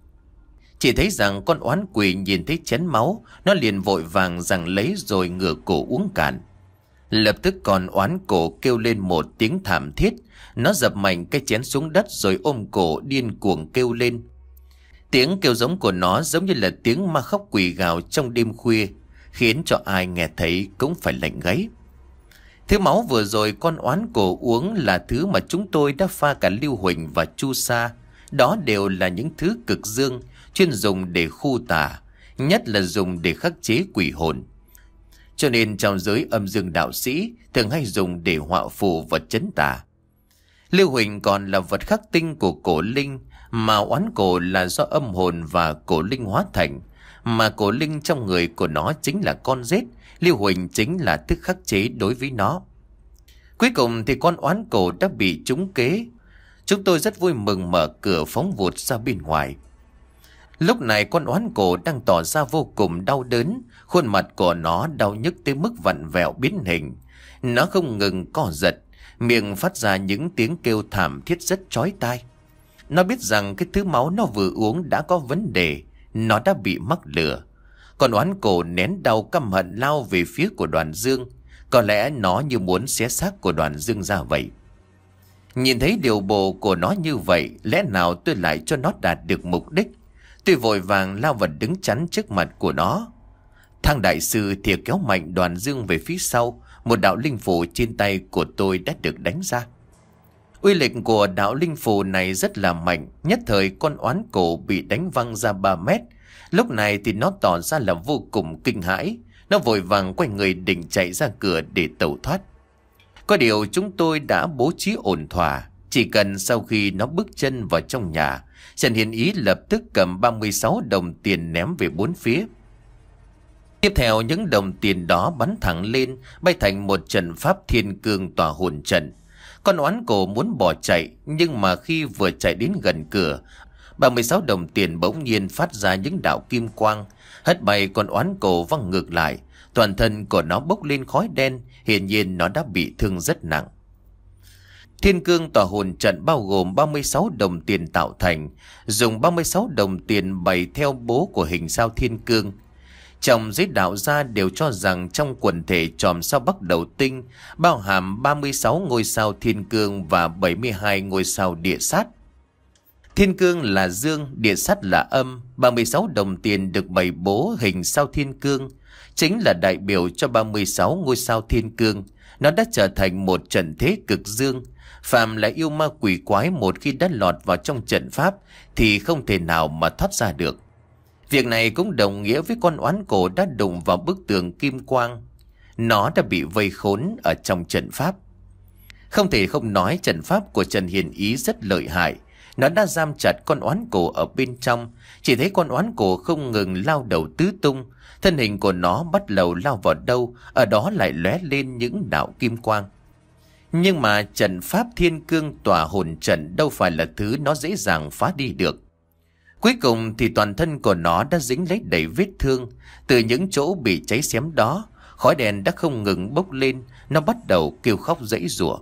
[SPEAKER 1] Chỉ thấy rằng con oán quỷ nhìn thấy chén máu, nó liền vội vàng rằng lấy rồi ngửa cổ uống cạn. Lập tức con oán cổ kêu lên một tiếng thảm thiết. Nó dập mạnh cái chén xuống đất rồi ôm cổ điên cuồng kêu lên. Tiếng kêu giống của nó giống như là tiếng ma khóc quỷ gào trong đêm khuya, khiến cho ai nghe thấy cũng phải lạnh gáy. Thứ máu vừa rồi con oán cổ uống là thứ mà chúng tôi đã pha cả lưu huỳnh và chu sa. Đó đều là những thứ cực dương, chuyên dùng để khu tà, nhất là dùng để khắc chế quỷ hồn. Cho nên trong giới âm dương đạo sĩ thường hay dùng để họa phù và trấn tà. Lưu huỳnh còn là vật khắc tinh của cổ linh, mà oán cổ là do âm hồn và cổ linh hóa thành, mà cổ linh trong người của nó chính là con rết, lưu huỳnh chính là thức khắc chế đối với nó. Cuối cùng thì con oán cổ đã bị trúng kế. Chúng tôi rất vui mừng mở cửa phóng vụt ra bên ngoài. Lúc này con oán cổ đang tỏ ra vô cùng đau đớn, khuôn mặt của nó đau nhức tới mức vặn vẹo biến hình. Nó không ngừng co giật, miệng phát ra những tiếng kêu thảm thiết rất chói tai. Nó biết rằng cái thứ máu nó vừa uống đã có vấn đề, nó đã bị mắc lừa. Còn oán cổ nén đau căm hận lao về phía của Đoàn Dương. Có lẽ nó như muốn xé xác của Đoàn Dương ra vậy. Nhìn thấy điều bộ của nó như vậy, lẽ nào tôi lại cho nó đạt được mục đích. Tôi vội vàng lao vào đứng chắn trước mặt của nó. Thang đại sư thì kéo mạnh Đoàn Dương về phía sau. Một đạo linh phù trên tay của tôi đã được đánh ra. Uy lực của đạo linh phù này rất là mạnh. Nhất thời con oán cổ bị đánh văng ra ba mét. Lúc này thì nó tỏ ra là vô cùng kinh hãi. Nó vội vàng quay người định chạy ra cửa để tẩu thoát. Có điều chúng tôi đã bố trí ổn thỏa. Chỉ cần sau khi nó bước chân vào trong nhà, Trần Hiền Ý lập tức cầm ba mươi sáu đồng tiền ném về bốn phía. Tiếp theo những đồng tiền đó bắn thẳng lên, bay thành một trận pháp thiên cương tỏa hồn trận. Con oán cổ muốn bỏ chạy, nhưng mà khi vừa chạy đến gần cửa, ba mươi sáu đồng tiền bỗng nhiên phát ra những đạo kim quang, hất bay con oán cổ văng ngược lại. Toàn thân của nó bốc lên khói đen, hiển nhiên nó đã bị thương rất nặng. Thiên cương tỏa hồn trận bao gồm ba mươi sáu đồng tiền tạo thành, dùng ba mươi sáu đồng tiền bày theo bố của hình sao thiên cương. Trong giới đạo gia đều cho rằng trong quần thể chòm sao Bắc Đầu Tinh bao hàm ba mươi sáu ngôi sao thiên cương và bảy mươi hai ngôi sao địa sát. Thiên cương là dương, địa sát là âm. ba mươi sáu đồng tiền được bày bố hình sao thiên cương chính là đại biểu cho ba mươi sáu ngôi sao thiên cương. Nó đã trở thành một trận thế cực dương. Phạm là yêu ma quỷ quái, một khi đã lọt vào trong trận pháp thì không thể nào mà thoát ra được. Việc này cũng đồng nghĩa với con oán cổ đã đụng vào bức tường kim quang. Nó đã bị vây khốn ở trong trận pháp. Không thể không nói trận pháp của Trần Hiền Ý rất lợi hại. Nó đã giam chặt con oán cổ ở bên trong. Chỉ thấy con oán cổ không ngừng lao đầu tứ tung. Thân hình của nó bắt đầu lao vào đâu, ở đó lại lóe lên những đạo kim quang. Nhưng mà trận pháp thiên cương tỏa hồn trận đâu phải là thứ nó dễ dàng phá đi được. Cuối cùng thì toàn thân của nó đã dính lấy đầy vết thương. Từ những chỗ bị cháy xém đó, khói đèn đã không ngừng bốc lên. Nó bắt đầu kêu khóc giãy giụa.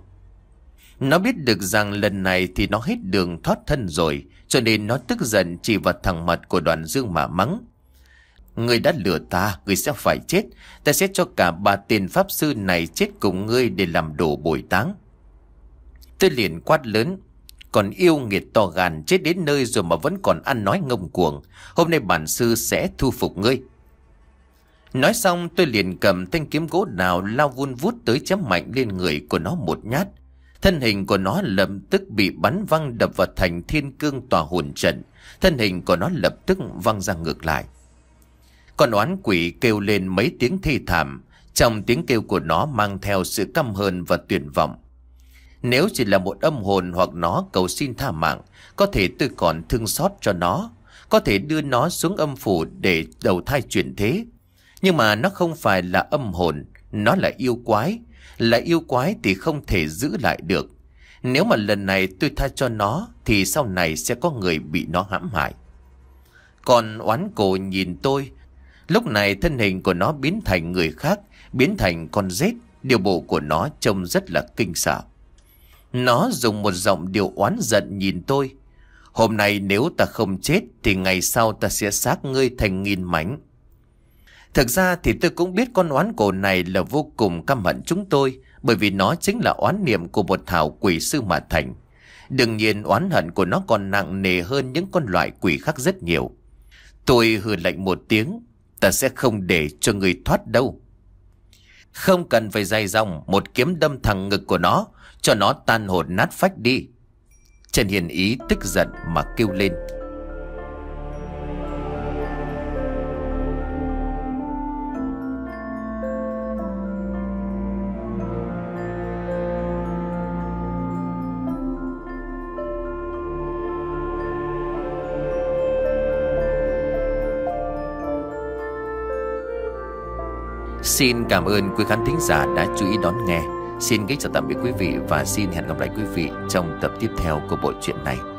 [SPEAKER 1] Nó biết được rằng lần này thì nó hết đường thoát thân rồi, cho nên nó tức giận chỉ vào thẳng mặt của Đoàn Dương mà mắng. Ngươi đã lừa ta, ngươi sẽ phải chết. Ta sẽ cho cả ba tên pháp sư này chết cùng ngươi để làm đồ bồi táng. Tôi liền quát lớn. Còn yêu nghiệt to gan, chết đến nơi rồi mà vẫn còn ăn nói ngông cuồng. Hôm nay bản sư sẽ thu phục ngươi. Nói xong tôi liền cầm thanh kiếm gỗ đào lao vun vút tới chém mạnh lên người của nó một nhát. Thân hình của nó lập tức bị bắn văng đập vào thành thiên cương tỏa hồn trận. Thân hình của nó lập tức văng ra ngược lại. Con oán quỷ kêu lên mấy tiếng thê thảm. Trong tiếng kêu của nó mang theo sự căm hờn và tuyệt vọng. Nếu chỉ là một âm hồn hoặc nó cầu xin tha mạng, có thể tôi còn thương xót cho nó, có thể đưa nó xuống âm phủ để đầu thai chuyển thế. Nhưng mà nó không phải là âm hồn, nó là yêu quái. Là yêu quái thì không thể giữ lại được. Nếu mà lần này tôi tha cho nó thì sau này sẽ có người bị nó hãm hại. Còn oán cổ nhìn tôi. Lúc này thân hình của nó biến thành người khác, biến thành con rết. Điều bộ của nó trông rất là kinh sợ. Nó dùng một giọng điệu oán giận nhìn tôi. Hôm nay nếu ta không chết thì ngày sau ta sẽ xác ngươi thành nghìn mảnh. Thực ra thì tôi cũng biết con oán cổ này là vô cùng căm hận chúng tôi, bởi vì nó chính là oán niệm của một thảo quỷ sư mà thành. Đương nhiên oán hận của nó còn nặng nề hơn những con loại quỷ khác rất nhiều. Tôi hừ lạnh một tiếng. Ta sẽ không để cho người thoát đâu. Không cần phải dài dòng, một kiếm đâm thẳng ngực của nó, cho nó tan hồn nát phách đi. Trần Hiền Ý tức giận mà kêu lên. Xin cảm ơn quý khán thính giả đã chú ý đón nghe. Xin kính chào tạm biệt quý vị và xin hẹn gặp lại quý vị trong tập tiếp theo của bộ truyện này.